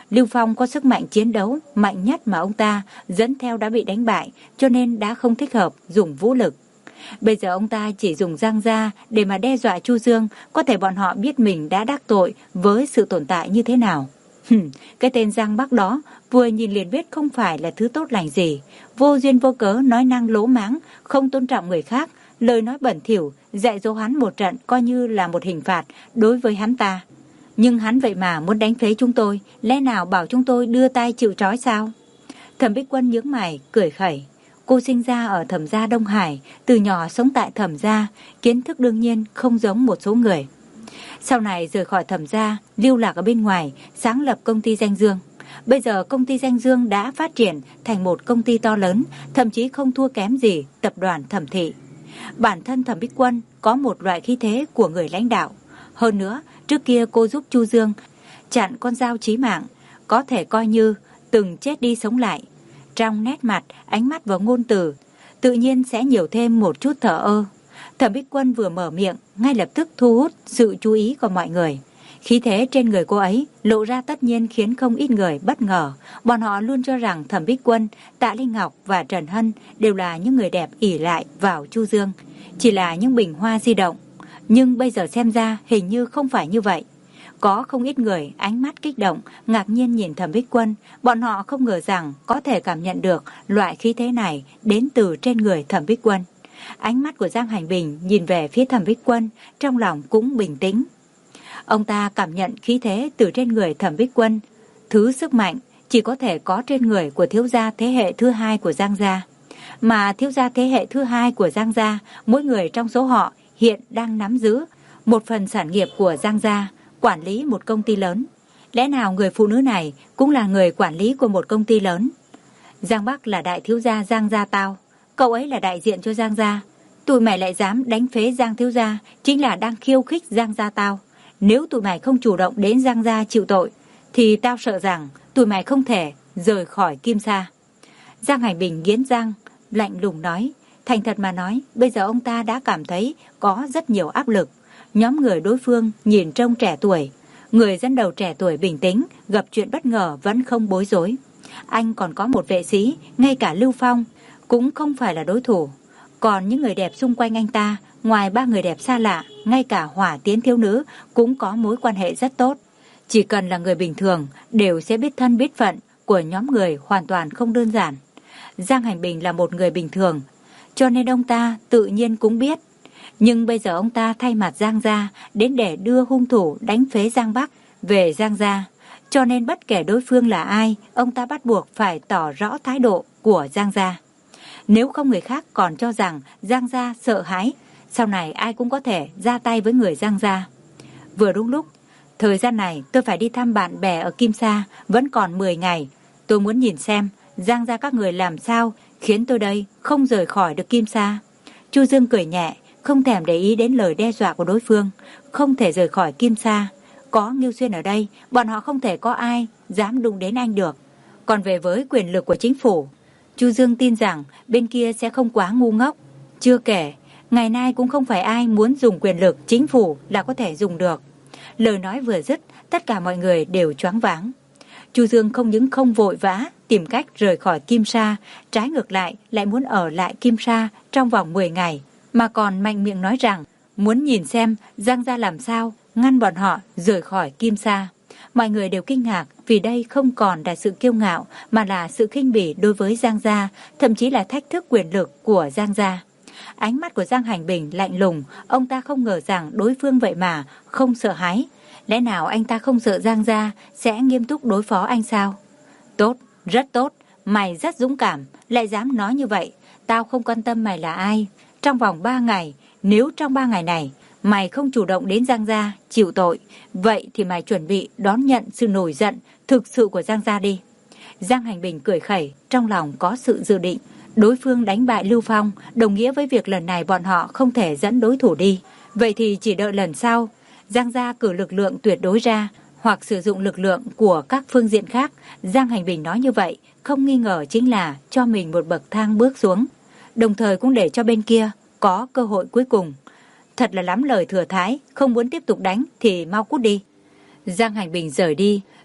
Lưu Phong có sức mạnh chiến đấu mạnh nhất mà ông ta dẫn theo đã bị đánh bại, cho nên đã không thích hợp dùng vũ lực. Bây giờ ông ta chỉ dùng Giang gia để mà đe dọa Chu Dương, có thể bọn họ biết mình đã đắc tội với sự tồn tại như thế nào. Hừm, cái tên Giang Bắc đó vừa nhìn liền biết không phải là thứ tốt lành gì, vô duyên vô cớ nói năng lỗ mãng, không tôn trọng người khác, lời nói bẩn thỉu, dạy dỗ hắn một trận coi như là một hình phạt đối với hắn ta. Nhưng hắn vậy mà muốn đánh phế chúng tôi, lẽ nào bảo chúng tôi đưa tay chịu trói sao? Thẩm Bích Quân nhướng mày, cười khẩy. Cô sinh ra ở Thẩm gia Đông Hải, từ nhỏ sống tại Thẩm gia, kiến thức đương nhiên không giống một số người. Sau này rời khỏi Thẩm gia, lưu lạc ở bên ngoài, sáng lập công ty Danh Dương. Bây giờ công ty Danh Dương đã phát triển thành một công ty to lớn, thậm chí không thua kém gì tập đoàn Thẩm thị. Bản thân Thẩm Bích Quân có một loại khí thế của người lãnh đạo. Hơn nữa, trước kia cô giúp Chu Dương chặn con dao chí mạng, có thể coi như từng chết đi sống lại. Trong nét mặt, ánh mắt và ngôn từ, tự nhiên sẽ nhiều thêm một chút thờ ơ. Thẩm Bích Quân vừa mở miệng, ngay lập tức thu hút sự chú ý của mọi người. Khí thế trên người cô ấy lộ ra tất nhiên khiến không ít người bất ngờ. Bọn họ luôn cho rằng Thẩm Bích Quân, Tạ Linh Ngọc và Trần Hân đều là những người đẹp ỷ lại vào Chu Dương, chỉ là những bình hoa di động. Nhưng bây giờ xem ra hình như không phải như vậy. Có không ít người ánh mắt kích động, ngạc nhiên nhìn Thẩm Bích Quân. Bọn họ không ngờ rằng có thể cảm nhận được loại khí thế này đến từ trên người Thẩm Bích Quân. Ánh mắt của Giang Hành Bình nhìn về phía Thẩm Bích Quân, trong lòng cũng bình tĩnh. Ông ta cảm nhận khí thế từ trên người Thẩm Bích Quân. Thứ sức mạnh chỉ có thể có trên người của thiếu gia thế hệ thứ hai của Giang gia. Mà thiếu gia thế hệ thứ hai của Giang gia, mỗi người trong số họ hiện đang nắm giữ một phần sản nghiệp của Giang gia, quản lý một công ty lớn. Lẽ nào người phụ nữ này cũng là người quản lý của một công ty lớn? Giang Bắc là đại thiếu gia Giang gia tao, cậu ấy là đại diện cho Giang gia. Tụi mày lại dám đánh phế Giang thiếu gia, chính là đang khiêu khích Giang gia tao. Nếu tụi mày không chủ động đến Giang gia chịu tội, thì tao sợ rằng tụi mày không thể rời khỏi Kim Sa. Giang Hành Bình nghiến răng, lạnh lùng nói. Thành thật mà nói, bây giờ ông ta đã cảm thấy có rất nhiều áp lực. Nhóm người đối phương nhìn trông trẻ tuổi. Người dẫn đầu trẻ tuổi bình tĩnh, gặp chuyện bất ngờ vẫn không bối rối. Anh còn có một vệ sĩ, ngay cả Lưu Phong cũng không phải là đối thủ. Còn những người đẹp xung quanh anh ta, ngoài ba người đẹp xa lạ, ngay cả Hỏa Tiến thiếu nữ cũng có mối quan hệ rất tốt. Chỉ cần là người bình thường, đều sẽ biết thân biết phận của nhóm người hoàn toàn không đơn giản. Giang Hành Bình là một người bình thường, cho nên ông ta tự nhiên cũng biết. Nhưng bây giờ ông ta thay mặt Giang gia đến để đưa hung thủ đánh phế Giang Bắc về Giang gia. Cho nên bất kể đối phương là ai, ông ta bắt buộc phải tỏ rõ thái độ của Giang gia. Nếu không người khác còn cho rằng Giang gia sợ hãi, sau này ai cũng có thể ra tay với người Giang gia. Vừa đúng lúc, thời gian này tôi phải đi thăm bạn bè ở Kim Sa, vẫn còn mười ngày. Tôi muốn nhìn xem Giang gia các người làm sao khiến tôi đây không rời khỏi được Kim Sa. Chu Dương cười nhẹ, không thèm để ý đến lời đe dọa của đối phương. Không thể rời khỏi Kim Sa. Có Ngưu Xuyên ở đây, bọn họ không thể có ai dám đụng đến anh được. Còn về với quyền lực của chính phủ, Chu Dương tin rằng bên kia sẽ không quá ngu ngốc. Chưa kể, ngày nay cũng không phải ai muốn dùng quyền lực chính phủ là có thể dùng được. Lời nói vừa dứt, tất cả mọi người đều choáng váng. Chu Dương không những không vội vã tìm cách rời khỏi Kim Sa, trái ngược lại lại muốn ở lại Kim Sa trong vòng mười ngày, mà còn mạnh miệng nói rằng muốn nhìn xem Giang gia làm sao ngăn bọn họ rời khỏi Kim Sa. Mọi người đều kinh ngạc vì đây không còn là sự kiêu ngạo mà là sự khinh bỉ đối với Giang gia, thậm chí là thách thức quyền lực của Giang gia. Ánh mắt của Giang Hành Bình lạnh lùng, ông ta không ngờ rằng đối phương vậy mà không sợ hãi. Lẽ nào anh ta không sợ Giang gia sẽ nghiêm túc đối phó anh sao? Tốt, rất tốt, mày rất dũng cảm, lại dám nói như vậy. Tao không quan tâm mày là ai. Trong vòng ba ngày, nếu trong ba ngày này mày không chủ động đến Giang gia chịu tội, vậy thì mày chuẩn bị đón nhận sự nổi giận thực sự của Giang gia đi. Giang Hành Bình cười khẩy, trong lòng có sự dự định. Đối phương đánh bại Lưu Phong đồng nghĩa với việc lần này bọn họ không thể dẫn đối thủ đi. Vậy thì chỉ đợi lần sau Giang gia cử lực lượng tuyệt đối ra, hoặc sử dụng lực lượng của các phương diện khác. Giang Hành Bình nói như vậy không nghi ngờ chính là cho mình một bậc thang bước xuống, đồng thời cũng để cho bên kia có cơ hội cuối cùng. Thật là lắm lời thừa thãi, không muốn tiếp tục đánh thì mau cút đi. Giang Hành Bình rời đi,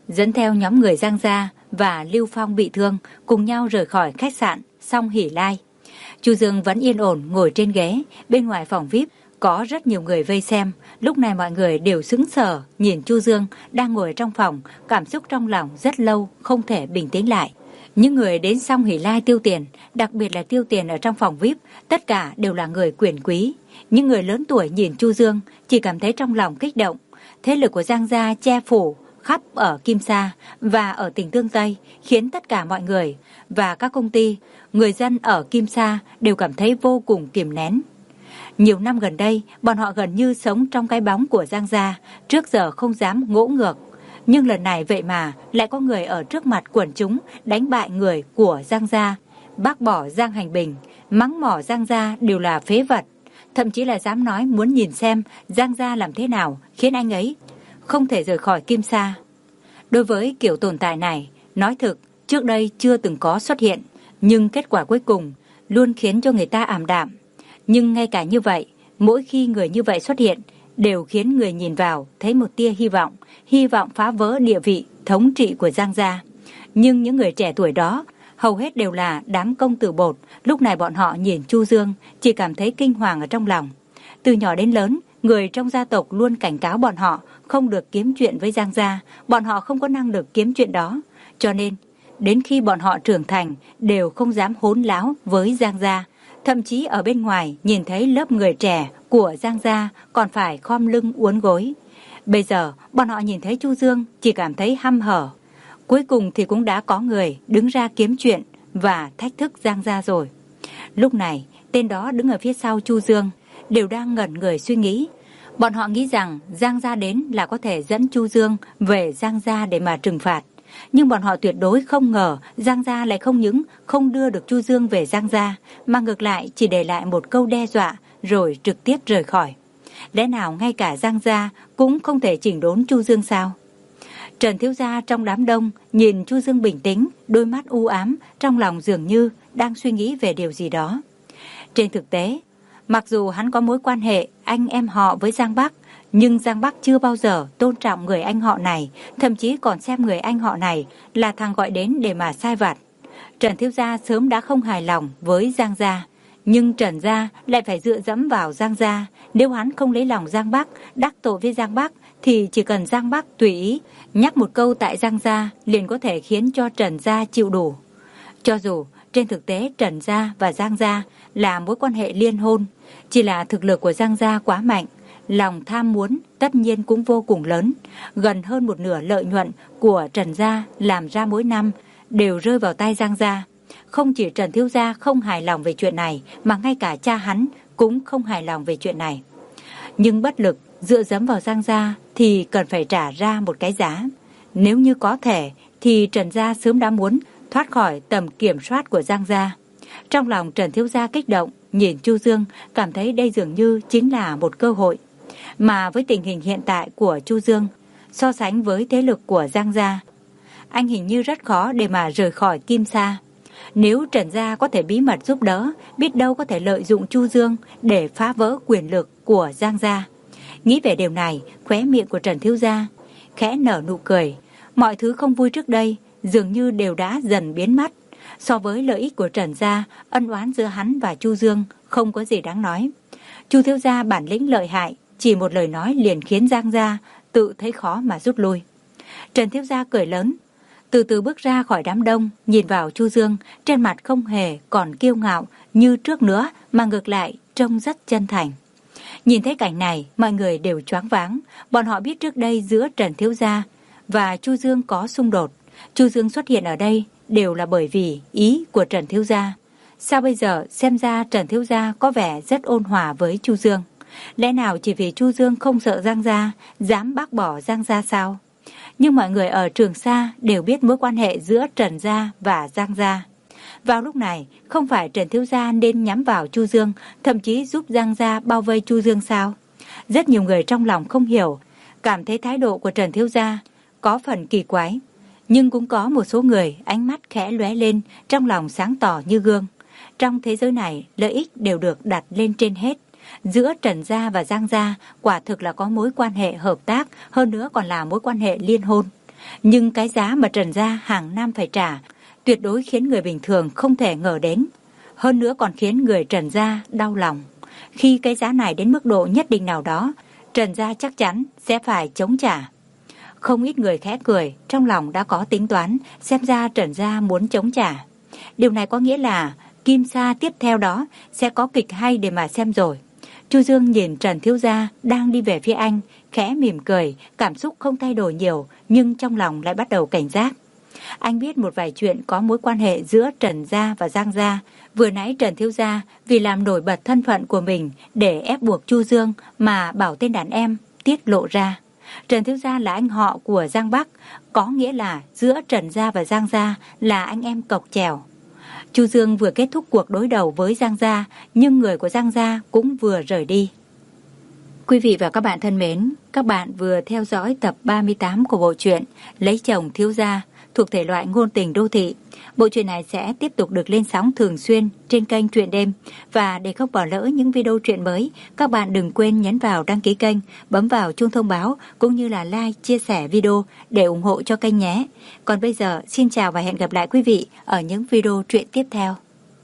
dẫn theo nhóm người Giang Gia và Lưu Phong bị thương cùng nhau rời khỏi khách sạn Song Hỷ Lai. Chu Dương vẫn yên ổn ngồi trên ghế, bên ngoài phòng vi ai pi có rất nhiều người vây xem. Lúc này mọi người đều sững sờ nhìn Chu Dương đang ngồi trong phòng, cảm xúc trong lòng rất lâu không thể bình tĩnh lại. Những người đến Song Hỷ Lai tiêu tiền, đặc biệt là tiêu tiền ở trong phòng vi ai pi, tất cả đều là người quyền quý. Những người lớn tuổi nhìn Chu Dương chỉ cảm thấy trong lòng kích động. Thế lực của Giang Gia che phủ khắp ở Kim Sa và ở tỉnh Tương Tây, khiến tất cả mọi người và các công ty, người dân ở Kim Sa đều cảm thấy vô cùng kìm nén. Nhiều năm gần đây, bọn họ gần như sống trong cái bóng của Giang Gia, trước giờ không dám ngỗ ngược. Nhưng lần này vậy mà lại có người ở trước mặt quần chúng đánh bại người của Giang Gia, bác bỏ Giang Hành Bình, mắng mỏ Giang Gia đều là phế vật. Thậm chí là dám nói muốn nhìn xem Giang Gia làm thế nào khiến anh ấy không thể rời khỏi Kim Sa. Đối với kiểu tồn tại này, nói thực, trước đây chưa từng có xuất hiện, nhưng kết quả cuối cùng luôn khiến cho người ta ảm đạm. Nhưng ngay cả như vậy, mỗi khi người như vậy xuất hiện, đều khiến người nhìn vào thấy một tia hy vọng, hy vọng phá vỡ địa vị thống trị của Giang Gia. Nhưng những người trẻ tuổi đó, hầu hết đều là đám công tử bột, lúc này bọn họ nhìn Chu Dương, chỉ cảm thấy kinh hoàng ở trong lòng. Từ nhỏ đến lớn, người trong gia tộc luôn cảnh cáo bọn họ không được kiếm chuyện với Giang Gia, bọn họ không có năng lực kiếm chuyện đó. Cho nên, đến khi bọn họ trưởng thành, đều không dám hỗn láo với Giang Gia. Thậm chí ở bên ngoài nhìn thấy lớp người trẻ của Giang Gia còn phải khom lưng uốn gối. Bây giờ bọn họ nhìn thấy Chu Dương chỉ cảm thấy hăm hở. Cuối cùng thì cũng đã có người đứng ra kiếm chuyện và thách thức Giang Gia rồi. Lúc này tên đó đứng ở phía sau Chu Dương đều đang ngẩn người suy nghĩ. Bọn họ nghĩ rằng Giang Gia đến là có thể dẫn Chu Dương về Giang Gia để mà trừng phạt. Nhưng bọn họ tuyệt đối không ngờ Giang Gia lại không những không đưa được Chu Dương về Giang Gia, mà ngược lại chỉ để lại một câu đe dọa rồi trực tiếp rời khỏi. Lẽ nào ngay cả Giang Gia cũng không thể chỉnh đốn Chu Dương sao? Trần thiếu gia trong đám đông nhìn Chu Dương bình tĩnh, đôi mắt u ám, trong lòng dường như đang suy nghĩ về điều gì đó. Trên thực tế, mặc dù hắn có mối quan hệ anh em họ với Giang Bắc, nhưng Giang Bắc chưa bao giờ tôn trọng người anh họ này, thậm chí còn xem người anh họ này là thằng gọi đến để mà sai vặt. Trần thiếu gia sớm đã không hài lòng với Giang Gia, nhưng Trần gia lại phải dựa dẫm vào Giang Gia. Nếu hắn không lấy lòng Giang Bắc, đắc tội với Giang Bắc, thì chỉ cần Giang Bắc tùy ý nhắc một câu tại Giang Gia liền có thể khiến cho Trần gia chịu đủ. Cho dù trên thực tế Trần gia và Giang gia là mối quan hệ liên hôn, chỉ là thực lực của Giang gia quá mạnh, lòng tham muốn tất nhiên cũng vô cùng lớn. Gần hơn một nửa lợi nhuận của Trần gia làm ra mỗi năm đều rơi vào tay Giang gia. Không chỉ Trần thiếu gia không hài lòng về chuyện này, mà ngay cả cha hắn cũng không hài lòng về chuyện này. Nhưng bất lực dựa dẫm vào Giang gia thì cần phải trả ra một cái giá. Nếu như có thể thì Trần gia sớm đã muốn thoát khỏi tầm kiểm soát của Giang gia. Trong lòng Trần thiếu gia kích động, nhìn Chu Dương cảm thấy đây dường như chính là một cơ hội. Mà với tình hình hiện tại của Chu Dương, so sánh với thế lực của Giang gia, anh hình như rất khó để mà rời khỏi Kim Sa. Nếu Trần gia có thể bí mật giúp đỡ, biết đâu có thể lợi dụng Chu Dương để phá vỡ quyền lực của Giang gia. Nghĩ về điều này, khóe miệng của Trần thiếu gia khẽ nở nụ cười. Mọi thứ không vui trước đây dường như đều đã dần biến mất. So với lợi ích của Trần gia, ân oán giữa hắn và Chu Dương không có gì đáng nói. Chu thiếu gia bản lĩnh lợi hại, chỉ một lời nói liền khiến Giang gia tự thấy khó mà rút lui. Trần thiếu gia cười lớn, từ từ bước ra khỏi đám đông, nhìn vào Chu Dương, trên mặt không hề còn kiêu ngạo như trước nữa, mà ngược lại trông rất chân thành. Nhìn thấy cảnh này, mọi người đều choáng váng. Bọn họ biết trước đây giữa Trần thiếu gia và Chu Dương có xung đột. Chu Dương xuất hiện ở đây đều là bởi vì ý của Trần thiếu gia. Sao bây giờ xem ra Trần thiếu gia có vẻ rất ôn hòa với Chu Dương? Lẽ nào chỉ vì Chu Dương không sợ Giang gia, dám bác bỏ Giang gia sao? Nhưng mọi người ở Trường Sa đều biết mối quan hệ giữa Trần gia và Giang gia. Vào lúc này, không phải Trần thiếu gia nên nhắm vào Chu Dương, thậm chí giúp Giang gia bao vây Chu Dương sao? Rất nhiều người trong lòng không hiểu, cảm thấy thái độ của Trần thiếu gia có phần kỳ quái. Nhưng cũng có một số người ánh mắt khẽ lóe lên, trong lòng sáng tỏ như gương. Trong thế giới này, lợi ích đều được đặt lên trên hết. Giữa Trần gia và Giang gia quả thực là có mối quan hệ hợp tác, hơn nữa còn là mối quan hệ liên hôn. Nhưng cái giá mà Trần gia hàng năm phải trả tuyệt đối khiến người bình thường không thể ngờ đến. Hơn nữa còn khiến người Trần gia đau lòng. Khi cái giá này đến mức độ nhất định nào đó, Trần gia chắc chắn sẽ phải chống trả. Không ít người khẽ cười, trong lòng đã có tính toán, xem ra Trần gia muốn chống trả. Điều này có nghĩa là Kim Sa tiếp theo đó sẽ có kịch hay để mà xem rồi. Chu Dương nhìn Trần thiếu gia đang đi về phía anh, khẽ mỉm cười, cảm xúc không thay đổi nhiều, nhưng trong lòng lại bắt đầu cảnh giác. Anh biết một vài chuyện có mối quan hệ giữa Trần gia và Giang gia. Vừa nãy Trần thiếu gia vì làm nổi bật thân phận của mình để ép buộc Chu Dương mà bảo tên đàn em tiết lộ ra. Trần thiếu gia là anh họ của Giang Bắc, có nghĩa là giữa Trần gia và Giang gia là anh em cộc chèo. Chu Dương vừa kết thúc cuộc đối đầu với Giang gia, nhưng người của Giang gia cũng vừa rời đi. Quý vị và các bạn thân mến, các bạn vừa theo dõi tập ba mươi tám của bộ truyện Lấy chồng thiếu gia thuộc thể loại ngôn tình đô thị. Bộ truyện này sẽ tiếp tục được lên sóng thường xuyên trên kênh Truyện Đêm. Và để không bỏ lỡ những video truyện mới, các bạn đừng quên nhấn vào đăng ký kênh, bấm vào chuông thông báo cũng như là like, chia sẻ video để ủng hộ cho kênh nhé. Còn bây giờ, xin chào và hẹn gặp lại quý vị ở những video truyện tiếp theo.